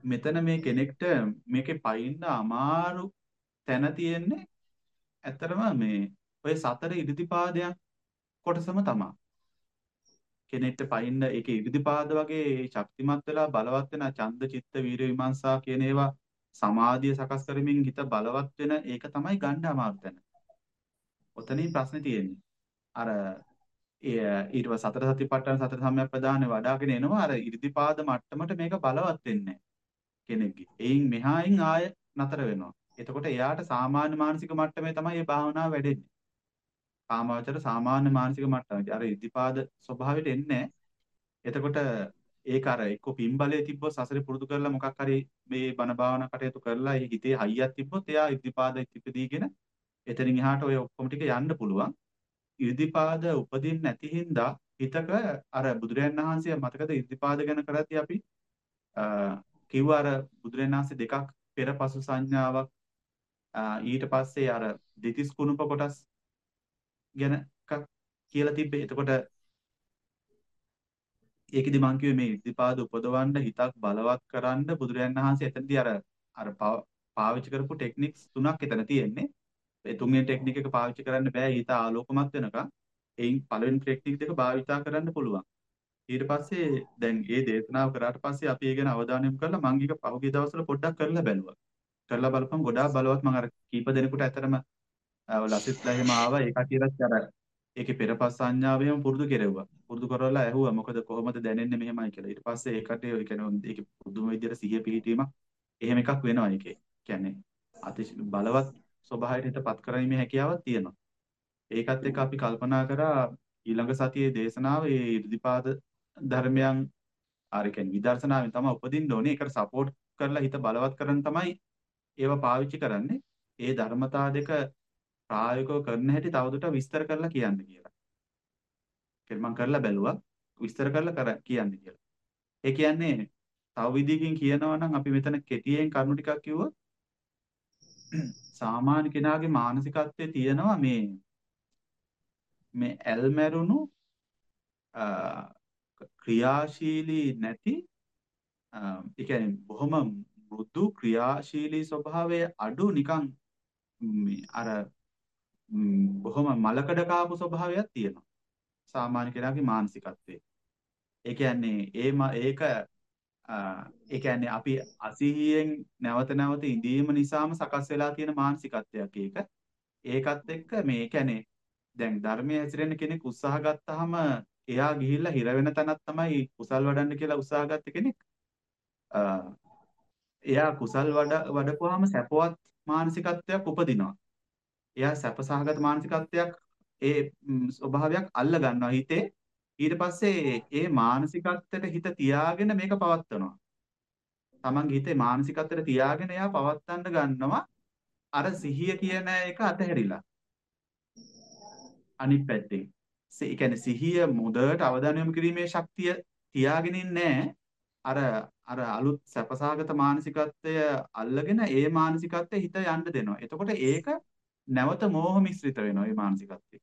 මෙතන මේ කෙනෙක්ට මේකේ පයින්න අමාරු තැන තියෙන්නේ ඇත්තටම මේ ඔය සතර ඉරිදිපාදයන් කොටසම තමයි. කෙනෙක්ට පයින්න ඒකේ ඉරිදිපාද වගේ ශක්තිමත් වෙලා බලවත් වෙන ඡන්ද චිත්ත වීර්ය විමර්ශා කියන ඒවා සමාධිය සකස් කරමින් හිත බලවත් වෙන ඒක තමයි ගන්න අමාරු තැන. ඔතනින් ප්‍රශ්නේ තියෙන්නේ. අර ඒ ඊට පස්සේ සතර සතිපට්ඨාන සතර සම්‍යක් ප්‍රදානේ වඩාගෙන එනවා අර ඉරිදිපාද මට්ටමට මේක බලවත් වෙන්නේ කෙනෙක්ගේ. එයින් මෙහායින් ආය නතර වෙනවා. එතකොට එයාට සාමාන්‍ය මානසික මට්ටමේ තමයි මේ භාවනාව වැඩෙන්නේ. කාමාවචර සාමාන්‍ය මානසික මට්ටමේ. අර ඉරිදිපාද ස්වභාවයට එන්නේ. එතකොට ඒක අර එක්ක පින්බලයේ තිබ්බොත් සසරේ පුරුදු කරලා මොකක් හරි මේ බණ භාවනා කටයුතු කරලා ඒ හිතේ හයියක් තිබ්බොත් එයා ඉරිදිපාද ඉතිපදීගෙන එතනින් එහාට ඔය ඔක්කොම ටික යන්න පුළුවන්. ඉර්ධිපාද උපදින්න නැති හින්දා හිතක අර බුදුරයන් වහන්සේ මතකද ඉර්ධිපාද ගැන කරද්දී අපි කිව්වා අර බුදුරයන් වහන්සේ දෙකක් පෙර පසු සංඥාවක් ඊට පස්සේ අර දෙතිස් කුණුප කොටස් ගැන එකක් කියලා තිබ්බේ. එතකොට ඒකෙදි මං කිව්වේ මේ ඉර්ධිපාද උපදවන්න හිතක් බලවත් කරන්න බුදුරයන් වහන්සේ එතනදී අර අර පාවිච්චි කරපු ටෙක්නික්ස් තුනක් එතන තියෙන්නේ. ඒ තුන්වෙනි ටෙක්නික් එක පාවිච්චි කරන්න බෑ හිත ආලෝකමත් වෙනකන්. එයින් පළවෙනි ටෙක්නික් දෙක භාවිතා කරන්න පුළුවන්. ඊට පස්සේ දැන් මේ දේශනාව කරාට පස්සේ අපි ඒ ගැන අවධානය යොමු කරලා මම ඊක පහුගිය දවස්වල පොඩ්ඩක් කරලා බැලුවා. කරලා බලපන් ගොඩාක් බලවත් මම අර කීප දෙනෙකුට ඇතරම ලසිත්ලා එහෙම ආවා. ඒ කටියට අර ඒකේ පෙරපස් සංඥාවෙම පුරුදු කෙරෙව්වා. පුරුදු කරවලා ඇහුවා මොකද කොහොමද දැනෙන්නේ මෙහෙමයි කියලා. ඊට පස්සේ ඒ කටේ ඒ කියන්නේ ඒකේ පුදුම විදියට සිහිය පිහිටීමක් එහෙම එකක් වෙනවා ඒකේ. කියන්නේ අතිශය බලවත් ස්වභාවයට හිතපත් කරගීමේ හැකියාවක් තියෙනවා. ඒකත් එක්ක අපි කල්පනා කරා ඊළඟ සතියේ දේශනාව ඒ ඉර්ධිපාද ධර්මයන් ආර කියන්නේ විදර්ශනාවෙන් තමයි උපදින්න ඕනේ. ඒකට සපෝට් කරලා හිත බලවත් කරන් තමයි ඒව පාවිච්චි කරන්නේ. ඒ ධර්මතා දෙක ප්‍රායෝගිකව කරන හැටි තවදුරටත් විස්තර කරලා කියන්න කියලා. ඒක මම කරලා බැලුවා. විස්තර කරලා කර කියන්න කියලා. ඒ කියන්නේ තව විදිහකින් කියනවා නම් අපි මෙතන කෙටියෙන් කරුණු ටිකක් කිව්වොත් සාමාන්‍ය කෙනාගේ මානසිකත්වයේ තියෙනවා මේ මේ ඇල්මැරුණු ක්‍රියාශීලී නැති ඒ කියන්නේ බොහොම මෘදු ක්‍රියාශීලී ස්වභාවයේ අඩු නිකන් අර බොහොම මලකඩ කාපු ස්වභාවයක් තියෙනවා සාමාන්‍ය කෙනාගේ මානසිකත්වයේ. ඒ කියන්නේ ඒ ඒක ඒ කියන්නේ අපි අසිහියෙන් නැවත නැවත ඉඳීම නිසාම සකස් වෙලා තියෙන මානසිකත්වයක් ඒක. ඒකත් එක්ක මේ කියන්නේ දැන් ධර්මයේ හැසිරෙන කෙනෙක් උත්සාහ ගත්තාම එයා ගිහිල්ලා හිර වෙන තැනක් තමයි කුසල් වඩන්න කියලා උත්සාහ ගත්ත කෙනෙක්. එයා කුසල් වඩ වඩපුවාම සැපවත් මානසිකත්වයක් උපදිනවා. එයා සැපසහගත මානසිකත්වයක් ඒ ස්වභාවයක් අල්ල ගන්නවා හිතේ. ඊට පස්සේ ඒ මානසිකත්වයට හිත තියාගෙන මේක පවත්වනවා. තමන්ගේ හිතේ මානසිකත්වයට තියාගෙන එයා පවත්වන්න ගන්නවා. අර සිහිය කියන එක අතහැරිලා. අනිත් පැත්තෙන් ඒ කියන්නේ සිහිය මුදවට අවධානය යොමු කිරීමේ ශක්තිය තියාගෙන ඉන්නේ අර අර අලුත් සැපසහගත මානසිකත්වය අල්ලගෙන ඒ මානසිකත්වයේ හිත යන්න දෙනවා. එතකොට ඒක නැවත මෝහ මිශ්‍රිත වෙනවා මේ මානසිකත්වය.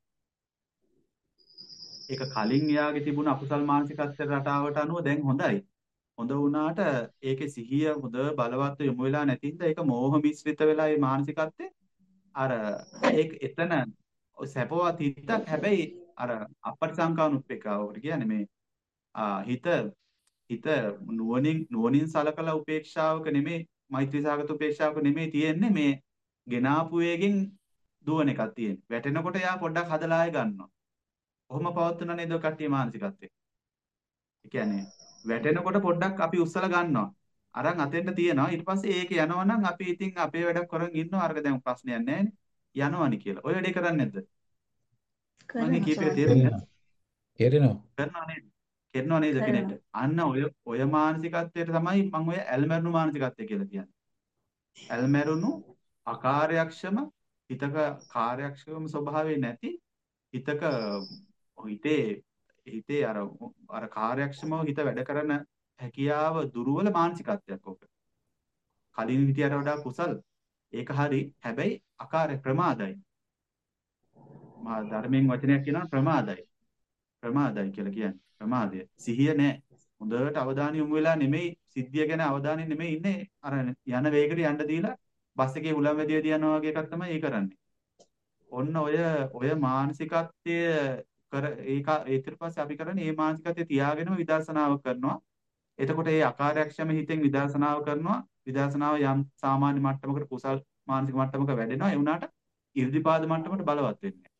ඒක කලින් එයාගේ තිබුණ අකුසල් මානසිකත්වයට රටාවට අනුව දැන් හොඳයි. හොඳ වුණාට ඒකේ සිහිය හොඳ බලවත් යොමු වෙලා නැති හින්දා ඒක මෝහ මිශ්‍රිත වෙලා මේ මානසිකත්වයේ අර ඒක එතන සැපවත් හිතක් හැබැයි අර අපරිසංකානුප්පේක්ඛාවට කියන්නේ මේ හිත හිත නුවණින් නුවණින් සලකලා උපේක්ෂාවක නෙමෙයි මෛත්‍රී සාගත උපේක්ෂාවක නෙමෙයි තියෙන්නේ මේ ගෙනාපු වේගෙන් දුවන එකක් තියෙන්නේ. වැටෙනකොට යා පොඩ්ඩක් හදලා ආය ගන්නවා. කොහොම පවත්වන නේද කට්ටිය මානසිකත්වේ. ඒ කියන්නේ වැටෙනකොට පොඩ්ඩක් අපි උස්සලා ගන්නවා. අරන් අතෙන්ට තියනවා. ඊට පස්සේ ඒක යනවා නම් අපි ඉතින් අපේ වැඩක් කරන් ඉන්නවා. අරක දැන් ප්‍රශ්නයක් නැහැ නේ. යනවනි කියලා. ඔය වැඩේ කරන්නේ නැද්ද? මගේ කීපේ තේරෙන්නේ තේරෙනවා. කරනවා නේද? කරනවා නේද කෙනෙක්ට? අන්න ඔය ඔය මානසිකත්වයට තමයි මම ඔය ඇල්මැරුණු මානසිකත්වය කියලා කියන්නේ. ඇල්මැරුණු අකාර්යක්ෂම හිතක කාර්යක්ෂම ස්වභාවය නැති හිතක හිතේ හිතේ අර අර කාර්යක්ෂමව හිත වැඩ කරන හැකියාව දුර්වල මානසිකත්වයක් ඕක. කලින් හිටියට වඩා කුසල් ඒක හරි හැබැයි අකාර්ය ප්‍රමාදයි. මා ධර්මයෙන් වචනයක් කියනවා ප්‍රමාදයි. ප්‍රමාදයි කියලා කියන්නේ. ප්‍රමාදය. සිහිය නැහැ. හොඳට අවධානය යොමු වෙලා නෙමෙයි සිද්ධිය ගැන අවධානය නෙමෙයි ඉන්නේ අර යන වේගයට යන්න දීලා බස් එකේ හුලම් වැදිය තියනවා වගේ එකක් තමයි ඒ කරන්නේ. ඔන්න ඔය ඔය මානසිකත්වය කර ඒක ඊට පස්සේ අපි කරන්නේ මේ මානසිකත්වය තියාගෙනම විදර්ශනාව කරනවා. එතකොට මේ අකාර්යක්ෂම හිතෙන් විදර්ශනාව කරනවා. විදර්ශනාව යම් සාමාන්‍ය මට්ටමකට කුසල් මානසික මට්ටමක වැඩෙනවා. ඒ වුණාට 이르දිපාද මට්ටමට බලවත් වෙන්නේ.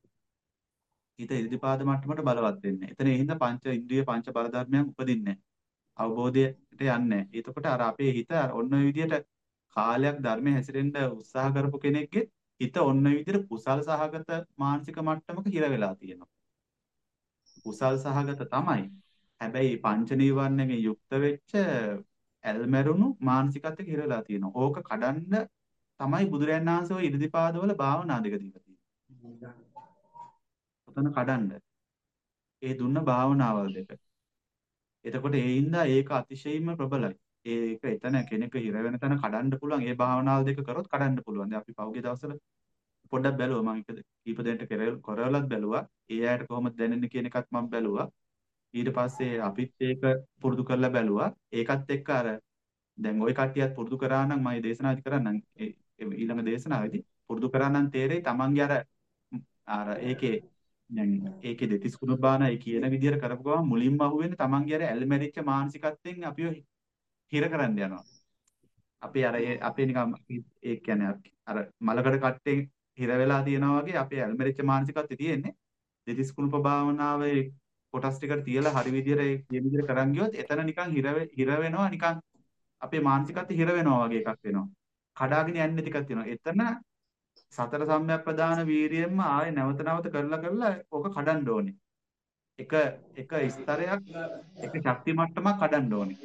හිත 이르දිපාද මට්ටමට බලවත් වෙන්නේ. එතන ඒ හින්දා පංච ඉන්ද්‍රිය පංච බල ධර්මයන් උපදින්නේ. අවබෝධයට යන්නේ. එතකොට අර අපේ හිත ඔන්න ඔය විදිහට කාලයක් ධර්මයේ හැසිරෙන්න උත්සාහ කරපු කෙනෙක්ගේ හිත ඔන්න ඔය විදිහට කුසල් සහගත මානසික මට්ටමක හිර වෙලා තියෙනවා. කුසල් සහගත තමයි. හැබැයි පංච නීවරණයෙන් යුක්ත වෙච්ච ඇල්මැරුණු මානසිකත්වයක හිර වෙලා තියෙනවා. ඕක කඩන්න තමයි බුදුරයන් වහන්සේ ওই ඉරිදිපාදවල භාවනා දෙක දීලා තියෙන්නේ. ඔතන කඩන්න. ඒ දුන්න භාවනාවල් දෙක. එතකොට ඒ හින්දා ඒක අතිශයින්ම ප්‍රබලයි. ඒක එතන කෙනෙක් හිර වෙන තැන කඩන්න පුළුවන්. ඒ භාවනාවල් දෙක කරොත් කඩන්න පුළුවන්. දැන් අපි පහුගිය දවස්වල පොඩ්ඩක් බැලුවා. මම කීප දෙනෙක්ට කරවලත් බැලුවා. ඒ අයට කොහොමද දැනෙන්නේ කියන එකත් මම බැලුවා. ඊට පස්සේ අපිත් ඒක පුරුදු කරලා බැලුවා. ඒකත් එක්ක අර දැන් ওই කට්ටියත් පුරුදු කරා නම් මම දේශනාදි කරන්නම් ඊළඟ දේශනාවේදී පුරුදු කරා නම් තේරෙයි තමන්ගේ අර අර ඒකේ දැන් ඒකේ දෙතිස් කුණු බාන ඒ කියන විදිහට කරපු ගමන් මුලින්ම අහුවෙන්නේ තමන්ගේ අර ඇල්මැරිච්ච මානසිකත්වයෙන් අපිව හිර කරන්න යනවා. අපේ අර අපේ නිකන් ඒ කියන්නේ අර මලකඩ කට්ටේ හිර වෙලා තියෙනවා වගේ අපේ ඇල්මැරිච්ච මානසිකත්වය තියෙන්නේ දෙතිස් කුණුප භාවනාවේ කොටස් ටිකට තියලා හරි විදිහට ඒ කියන විදිහට කරන් ගියොත් එතන නිකන් හිර හිර වෙනවා නිකන් අපේ මානසිකත්වය හිර වෙනවා වගේ එකක් වෙනවා. කඩාගෙන යන්නේ නැති එකක් තියෙනවා. එතන සතර සම්‍යක් ප්‍රදාන වීරියෙන්ම ආයේ නැවත නැවත කරලා කරලා ඕක කඩන්න ඕනේ. එක එක ස්තරයක් එක ශක්ති මට්ටමක් කඩන්න ඕනේ.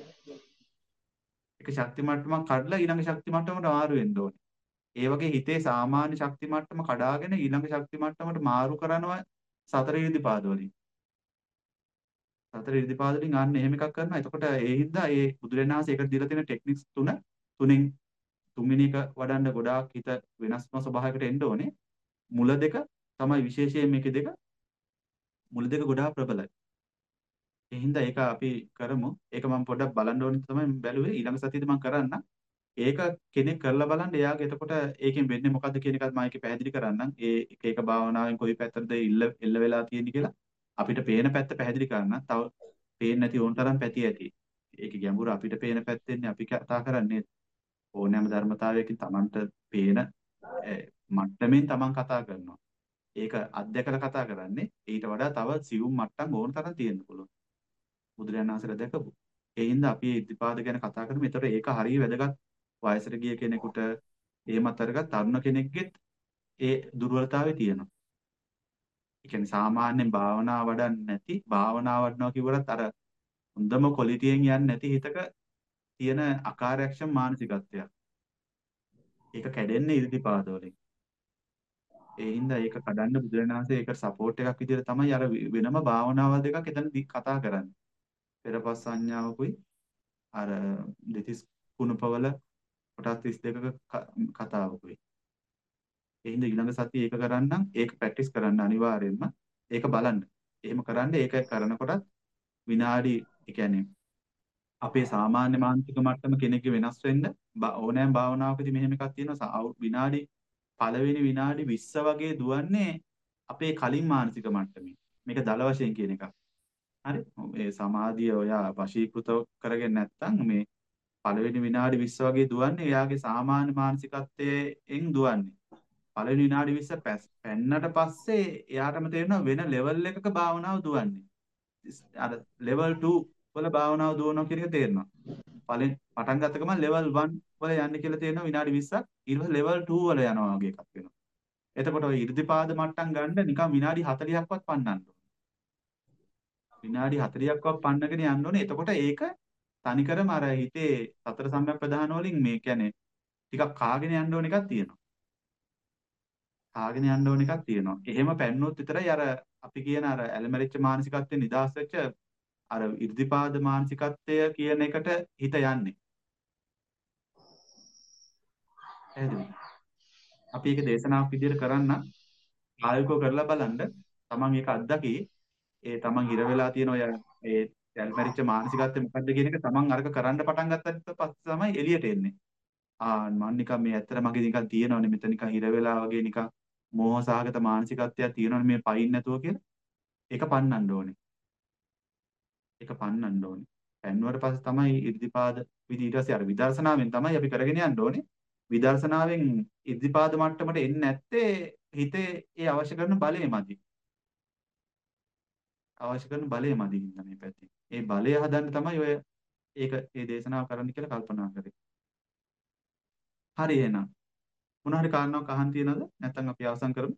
එක ශක්ති මට්ටමක් කඩලා ඊළඟ ශක්ති මට්ටමට මාරු වෙන්න ඕනේ. ඒ වගේ හිතේ සාමාන්‍ය ශක්ති මට්ටම කඩාගෙන ඊළඟ ශක්ති මට්ටමට මාරු කරනවා සතර ඉරිදිපාද වලින්. සතර ඉරිදිපාද වලින් අන්න එහෙම එකක් කරනවා. එතකොට ඒ හින්දා ඒ බුදුරජාණන් වහන්සේ ඒකට දීලා තියෙන ටෙක්නික්ස් තුන තුනෙන් තුන්වෙනි එක වඩන්න ගොඩාක් හිත වෙනස්ම ස්වභාවයකට එන්න ඕනේ. මුල දෙක තමයි විශේෂයෙන් මේකේ දෙක මුල දෙක ගොඩාක් ප්‍රබලයි. ඒ හින්දා ඒක අපි කරමු. ඒක මම පොඩ්ඩක් බලන්න ඕනේ තමයි මම බැලුවේ. ඊළඟ සතියේදී මම කරන්නම්. ඒක කෙනෙක් කරලා බලන්න එයාගේ එතකොට ඒකෙන් වෙන්නේ මොකද්ද කියන එකත් මම ඒකේ පැහැදිලි කරන්නම්. ඒ එක එක භාවනාවෙන් කොයි පැත්තටද ඉල්ල එල්ල වෙලා තියෙන්නේ කියලා අපිට පේන පැත්ත පැහැදිලි කරන්න. තව පේන්නේ නැති ඕන තරම් පැති ඇති. ඒකේ ගැඹුර අපිට පේන පැත්තෙන්නේ අපි කතා කරන්නේ ඕනෑම ධර්මතාවයකින් Tamanට පේන මට්ටමින් Taman කතා කරනවා. ඒක අත්දැකලා කතා කරන්නේ ඊට වඩා තව සියුම් මට්ටම් ඕන තරම් තියෙන්න පුළුවන්. බුදුරජාණන් වහන්සේලා දැකපු. ඒ හින්දා අපි ඉද්ධිපාද ගැන කතා කරමු. ඒතර ඒක හරිය වැදගත්. වයසට ගිය කෙනෙකුට එහෙමත් අරගත් තරුණ කෙනෙක්ගෙත් ඒ දුර්වලතාවය තියෙනවා. ඒ කියන්නේ සාමාන්‍යයෙන් භාවනා වඩන්නේ නැති භාවනා වඩනවා කිව්වරත් අර හොඳම ක්වොලිටියෙන් යන්නේ නැති හිතක තියෙන අකාර්යක්ෂම මානසිකත්වයක්. ඒක කැඩෙන්නේ ඉරිදිපාද වලින්. ඒ හින්දා ඒක කඩන්න බුදුරජාණන් වහන්සේ ඒකට සපෝට් එකක් විදිහට තමයි අර වෙනම භාවනාවල් දෙකක් එතන කතා කරන්නේ. පෙරපස් සංඥාවකුයි අර දෙතිස් කුණපවල කොටස් තිස් දෙකක කතාවකුයි. ඒ හින්දා ඊළඟ සතියේ ඒක කරන්නම් ඒක ප්‍රැක්ටිස් කරන්න අනිවාර්යයෙන්ම ඒක බලන්න. එහෙම කරන්න ඒක කරනකොටත් විනාඩි ඒ කියන්නේ අපේ සාමාන්‍ය මානසික මට්ටම කෙනෙක්ගේ වෙනස් වෙන්න ඕනෑම භාවනාවකදී මෙහෙම එකක් තියෙනවා විනාඩි පළවෙනි විනාඩි විස්ස වගේ දුවන්නේ අපේ කලින් මානසික මට්ටමේ. මේක දල වශයෙන් කියන එකක්. හරි? මේ සමාධිය ඔයා වශීකృత කරගෙන නැත්නම් මේ පළවෙනි විනාඩි විස්ස වගේ දුවන්නේ එයාගේ සාමාන්‍ය මානසිකත්වයෙන් දුවන්නේ. පළවෙනි විනාඩි විස්ස පැන්නට පස්සේ එයාටම තේරෙනවා වෙන ලෙවල් එකක භාවනාව දුවන්නේ. අර ලෙවල් two වල භාවනාව දුවනවා කියන එක තේරෙනවා. පළවෙනි පටන් ගත්ත ගමන් ලෙවල් one වල යන්නේ කියලා තේරෙනවා විනාඩි විස්සක්. ඊට පස්සේ ලෙවල් two වල යනවා වගේ එකක් වෙනවා. එතකොට ඔය 이르දිපාද මට්ටම් ගන්න නිකන් විනාඩි හතළිහක්වත් පන්නන්න ඕනේ. විනාඩි හතළිහක්වත් පන්නගෙන යන්න ඕනේ. එතකොට ඒක තනිකරම අර හිතේ සතර සම්‍යක් ප්‍රධාන වලින් මේ කියන්නේ ටිකක් කාගෙන යන්න ඕන එකක් තියෙනවා. කාගෙන යන්න ඕන එකක් තියෙනවා. එහෙම පැන්නොත් විතරයි අර අපි කියන අර ඇලමරිච්ච මානසිකත්වයෙන් නිදහස් වෙච්ච අර 이르දිපාද මානසිකත්වය කියන එකට හිත යන්නේ. එහෙනම් අපි ඒක දේශනාවක් විදිහට කරන්න ආයෝකෝ කරලා බලන්න තමන් ඒක අත්දකි ඒ තමන් හිර වෙලා තියෙන ඔය ඒ කැල්මැරිච්ච මානසිකත්වය මොකද්ද කියන එක තමන් අරක කරන්න පටන් ගත්තට පස්සේ තමයි එළියට එන්නේ. ආ මම නිකන් මේ ඇත්තට මගේ නිකන් තියෙනවනේ මෙතන නිකන් හිර වෙලා වගේ නිකන් මෝහ සහගත මානසිකත්වයක් තියෙනවනේ මේ පයින් නැතුව කියලා. ඒක පන්නන්න ඕනේ. ඒක පන්නන්න ඕනේ. පෙන්වුවට පස්සේ තමයි ඉර්ධිපාද විදි ඊට පස්සේ අර විදර්ශනාවෙන් තමයි අපි කරගෙන යන්න ඕනේ. විදර්ශනාවෙන් ඉර්ධිපාද මට්ටමට එන්නේ නැත්තේ හිතේ ඒ අවශ්‍ය කරන බලය මදි. අවශ්‍ය කරන බලය මදි හින්දා මේ පැත්තේ. ඒ බලය හදන්න තමයි ඔය ඒක මේ දේශනාව කරන්න කියලා කල්පනා කරේ. හරි එහෙනම් මොන හරි කාරණාවක් අහන්න තියනවද? නැත්නම් අපි අවසන් කරමු.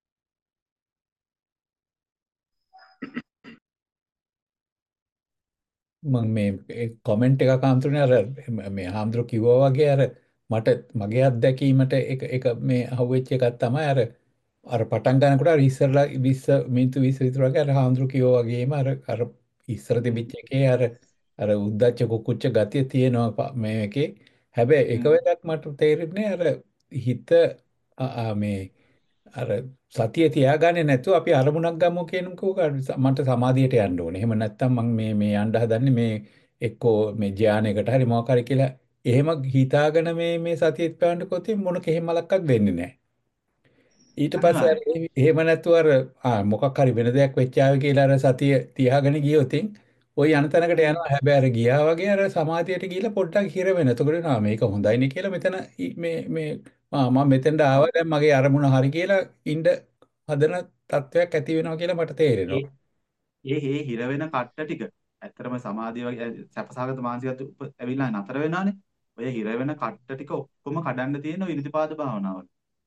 මම මේ කොමෙන්ට් එකක් අන්තරුනේ අර මේ හාමුදුරු කිව්වා වගේ අර මට මගේ අත්දැකීමට එක එක මේ අහුවෙච්ච එකක් තමයි අර අර පටන් ගන්නකොට අර ඉස්සරලා විස්ස මිනිත්තු විස්ස විතර වගේ අර හාමුදුරු කිව්වා වගේම අර අර ඉස්සර තිබිච්ච එකේ අර අර උද්දච්ච කුක්කුච්ච ගතිය තියෙනවා ප- මේ එකේ හැබැයි එක හ්ම්. වෙලක් මට තේරෙන්නේ අර හිත අ- අ මේ අර සතිය තියාගන්නේ නැතුව අපි අරමුණක් ගමු කියනකෝ මට සමාධියට යන්න ඕනේ. එහෙම නැත්නම් මම මේ මේ යන්න හදන්නේ මේ එක්කෝ මේ ධානයකට හරි මොකක් හරි කියලා එහෙම හිතාගෙන මේ මේ සතියෙත් පැවැන්ඩකොත් මොන කෙහෙමලක්වත් වෙන්නේ නැහැ. ඊට පස්සේ අර අනිවාර්යයෙන්. එහෙ- එහෙම නැතුව අර ආ මොකක් හරි වෙන දෙයක් වෙච්ච ආවේ කියලා අර සතිය තියාගෙන ගියොතින් ওই යන තැනකට හ්ම්. යනවා. හැබැයි අර ගියා වගේ අර සමාධියට ගිහිල්ලා පොඩ්ඩක් හිර වෙන. එතකොට නා මේක හොඳයිනේ කියලා මෙතන යි- මේ මේ ආ මම මෙතෙන්ට ඔව්. ආවා දැන් මගේ අරමුණ හරි කියලා ඉඳ හදන තත්වයක් ඇති වෙනවා කියලා මට ඒ තේරෙනවා. ඒ ඒ හිර වෙන කට්ට ටික ඇත්තටම සමාධිය වගේ ඇ- සැපසහගත මානසිකත්ව උප- ඇවිල්ලා නතර වෙනානේ. ඔය හිර වෙන කට්ට ටික ඔක්කොම කඩන්න තියෙන ඔය ඉරිදිපාද භාවනාවල.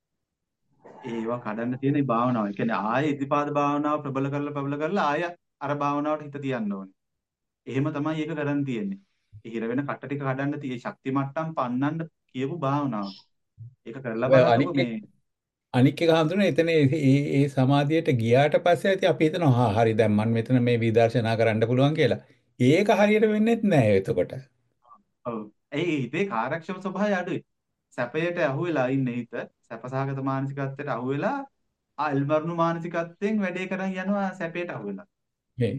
ඒවා කඩන්න තියෙන මේ භාවනාව. ඒ කියන්නේ ආයේ ඉරිදිපාද භාවනාව ප්‍රබල කරලා ප්‍රබල කරලා ආය අර භාවනාවට හිත තියන්න ඕනේ. එහෙම තමයි ඒක කරන්න තියෙන්නේ. ඒ හිර වෙන කට්ට ටික කඩන්න tie ශක්ති මට්ටම් පන්නන්න කියපු භාවනාව. ඒක කරලා හැබැයි බලන්නකෝ අනික් මේ එක අනික් එක හඳුනන එතන ඒ ඒ ඒ සමාධියට ගියාට පස්සේ ඇති අපි හිතනවා හා හරි දැන් මම මෙතන මේ විදර්ශනා කරන්න පුළුවන් කියලා. ඒක හරියට වෙන්නේ නැහැ එතකොට. ඔව්. ඒ හිතේ කාර්යක්ෂම ස්වභාවය අඩුයි. සැපයට අහුවෙලා ඉන්නේ හිත. සැපසහගත මානසිකත්වයට අහුවෙලා ආ එල්මර්ණු මානසිකත්වයෙන් වැඩේ කරන් යනවා සැපයට අහුවෙලා. මේ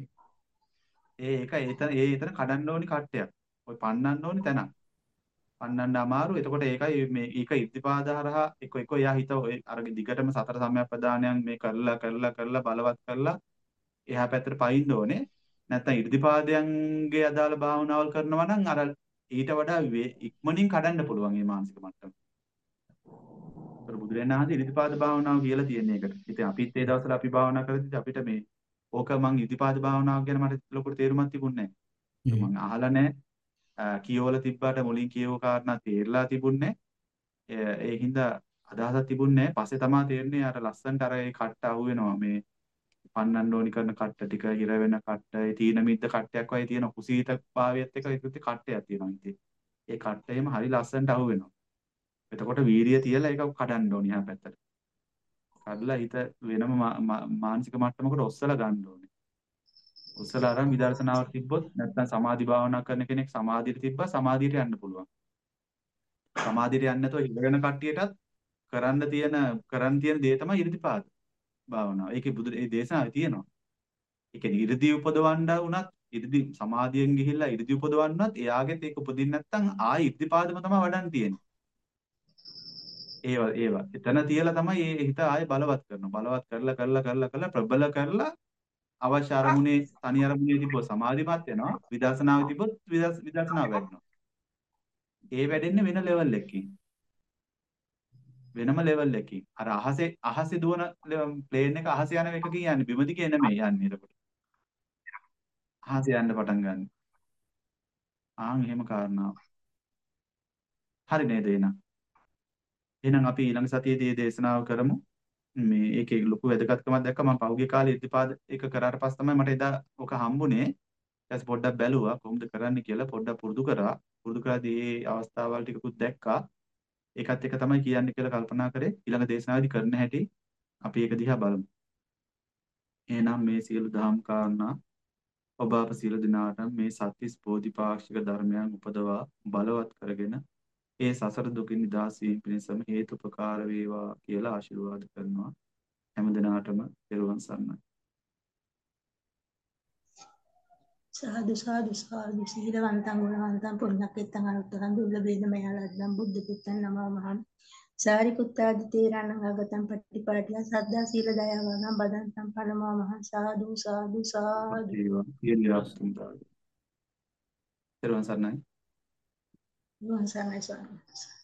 ඒ ඒක ඒතන ඒ එතන කඩන්න ඕනි කට්ටයක්. ඔය පන්නන්න ඕනි තැනක්. පන්නන්න අමාරු. එතකොට ඒකයි මේ ඒක ඉද්ධිපාද හරහා එක එක යා හිත ඔය අර දිගටම සතර සම්‍යක් ප්‍රදානයන් මේ කරලා කරලා කරලා බලවත් කරලා එහා පැත්තට පයින්න ඕනේ. නැත්නම් ඉර්ධිපාදයන්ගේ අදාළ භාවනාවල් කරනවා නම් අර ඊට වඩා වේ- ඉක්මනින් කඩන්න පුළුවන් මේ මානසික මට්ටම. ඒතර බුදුරජාණන් වහන්සේ ඉර්ධිපාද භාවනාව කියලා තියෙන එකට. ඉතින් අපිත් ඒ දවස්වල අපි භාවනා කරද්දි අපිට මේ ඕක මං ඉර්ධිපාද භාවනාව ගැන මට ලොකුට තේරුමක් තිබුණේ නැහැ. මේ මං අහලා නැහැ. අ, කියවල තිබ්බට මුලින් කියව කාරණා තේරලා තිබුණේ නැහැ. ඒ ඒ හින්දා අදහසක් තිබුණේ නැහැ. පස්සේ තමයි තේරෙන්නේ අර ලස්සන්ට අර ඒ කට්ට අහුවෙනවා මේ පන්නන්න ඕනි කරන කට්ට ටික හිර වෙන කට්ට ඒ තීන මිද්ද කට්ටයක් වගේ තියෙන කුසීත භාවයත් එක්ක ඒකත් කට්ටයක් තියෙනවා ඉතින් ඒ කට්ටේම හරි ලස්සනට අහු වෙනවා එතකොට වීරිය තියලා ඒක කඩන්න ඕනි එහා පැත්තට කඩලා හිත වෙනම මා- මා- මානසික මට්ටමකට ඔස්සලා ගන්න ඕනේ ඔස්සලා අරන් විදර්ශනාවට තිබ්බොත් නැත්නම් සමාධි භාවනා කරන කෙනෙක් සමාධියට තිබ්බා සමාධියට යන්න පුළුවන් සමාධියට යන්න නැතුව හිර වෙන කට්ටියටත් කරන්න තියෙන කරන්න තියෙන දේ තමයි ඉරිදිපාද භාවනාව ඒකේ බුදු ඒ දේශනාවේ තියෙනවා ඒ කියන්නේ 이르දි උපදවන්න වුණත් 이르දි සමාධියෙන් ගිහිල්ලා 이르දි උපදවන්නත් එයාගෙත් ඒක උපදින්න නැත්නම් ආයි ඉර්ධිපාදම තමයි වඩන්න තියෙන්නේ. ඒවා ඒවා. එතන තියලා තමයි මේ හිත ආයේ බලවත් කරනවා. බලවත් කරලා කරලා කරලා කරලා ප්‍රබල කරලා අවශ්‍ය අරමුණේ තනි අරමුණේ තිබ්බොත් සමාධිමත් වෙනවා. විදර්ශනාවේ තිබ්බොත් විදර්ශ විදර්ශනාව වැඩෙනවා. ඒ වැඩෙන්නේ වෙන ලෙවල් එකකින්. වෙනම ලෙවල් එකකින්. අර අහසේ අහසේ දුවන ප්ලේන් එක අහසේ යන එකකින් යන්නේ. බිම දිගේ නෙමෙයි යන්නේ එතකොට. අහසේ යන්න පටන් ගන්න. ආන් එහෙම කාරණාවක්. හරි නේද එහෙනම්? එහෙනම් අපි ඊළඟ සතියේදී මේ දේශනාව කරමු. මේ ඒකේ ලොකු වැදගත්කමක් දැක්කම මම පහුගිය කාලේ ඉර්ධිපාද එක කරාට පස්සේ තමයි මට එදා ඔක හම්බුනේ. ඊට පස්සේ පොඩ්ඩක් බැලුවා කොහොමද කරන්න කියලා පොඩ්ඩක් පුරුදු කරා. පුරුදු කරාදී මේ අවස්ථාවල් ටිකකුත් දැක්කා. ඒකත් එක තමයි කියන්නේ කියලා කල්පනා කරේ. ඊළඟ දේශනාවේදී කරන්න හැටි අපි ඒක දිහා බලමු. එහෙනම් මේ සියලු දහම් කාරණා ඔබ අප සියලු දෙනාට මේ සත්‍තිස් බෝධිපාක්ෂික ධර්මයන් උපදවා බලවත් කරගෙන ඒ සසර දුකින් නිදහස් වීම පිණිසම හේතුපකාර වේවා කියලා ආශිර්වාද කරනවා. හැම දිනාටම පෙරවන් සරණයි. සාදු සාදු සාදු සීලවන්තං ගුණවන්තං පුණ්‍යක්කෙත්තං අනුත්තරං දුර්ලභේන මයාලද්දං බුද්ධ පුත්තං නමෝ මහං සාරිපුත්තාදි තේරණං ආගතං පටිපාටිය සද්දා සීල දයාවනම් බදන්තං පරමෝ මහං සාදු සාදු සාදු ඒවා කියන ආස්තුන්තාව. ඊට පස්සේ සරණයි. වහන්සේයි ස්වාමීන් වහන්සේ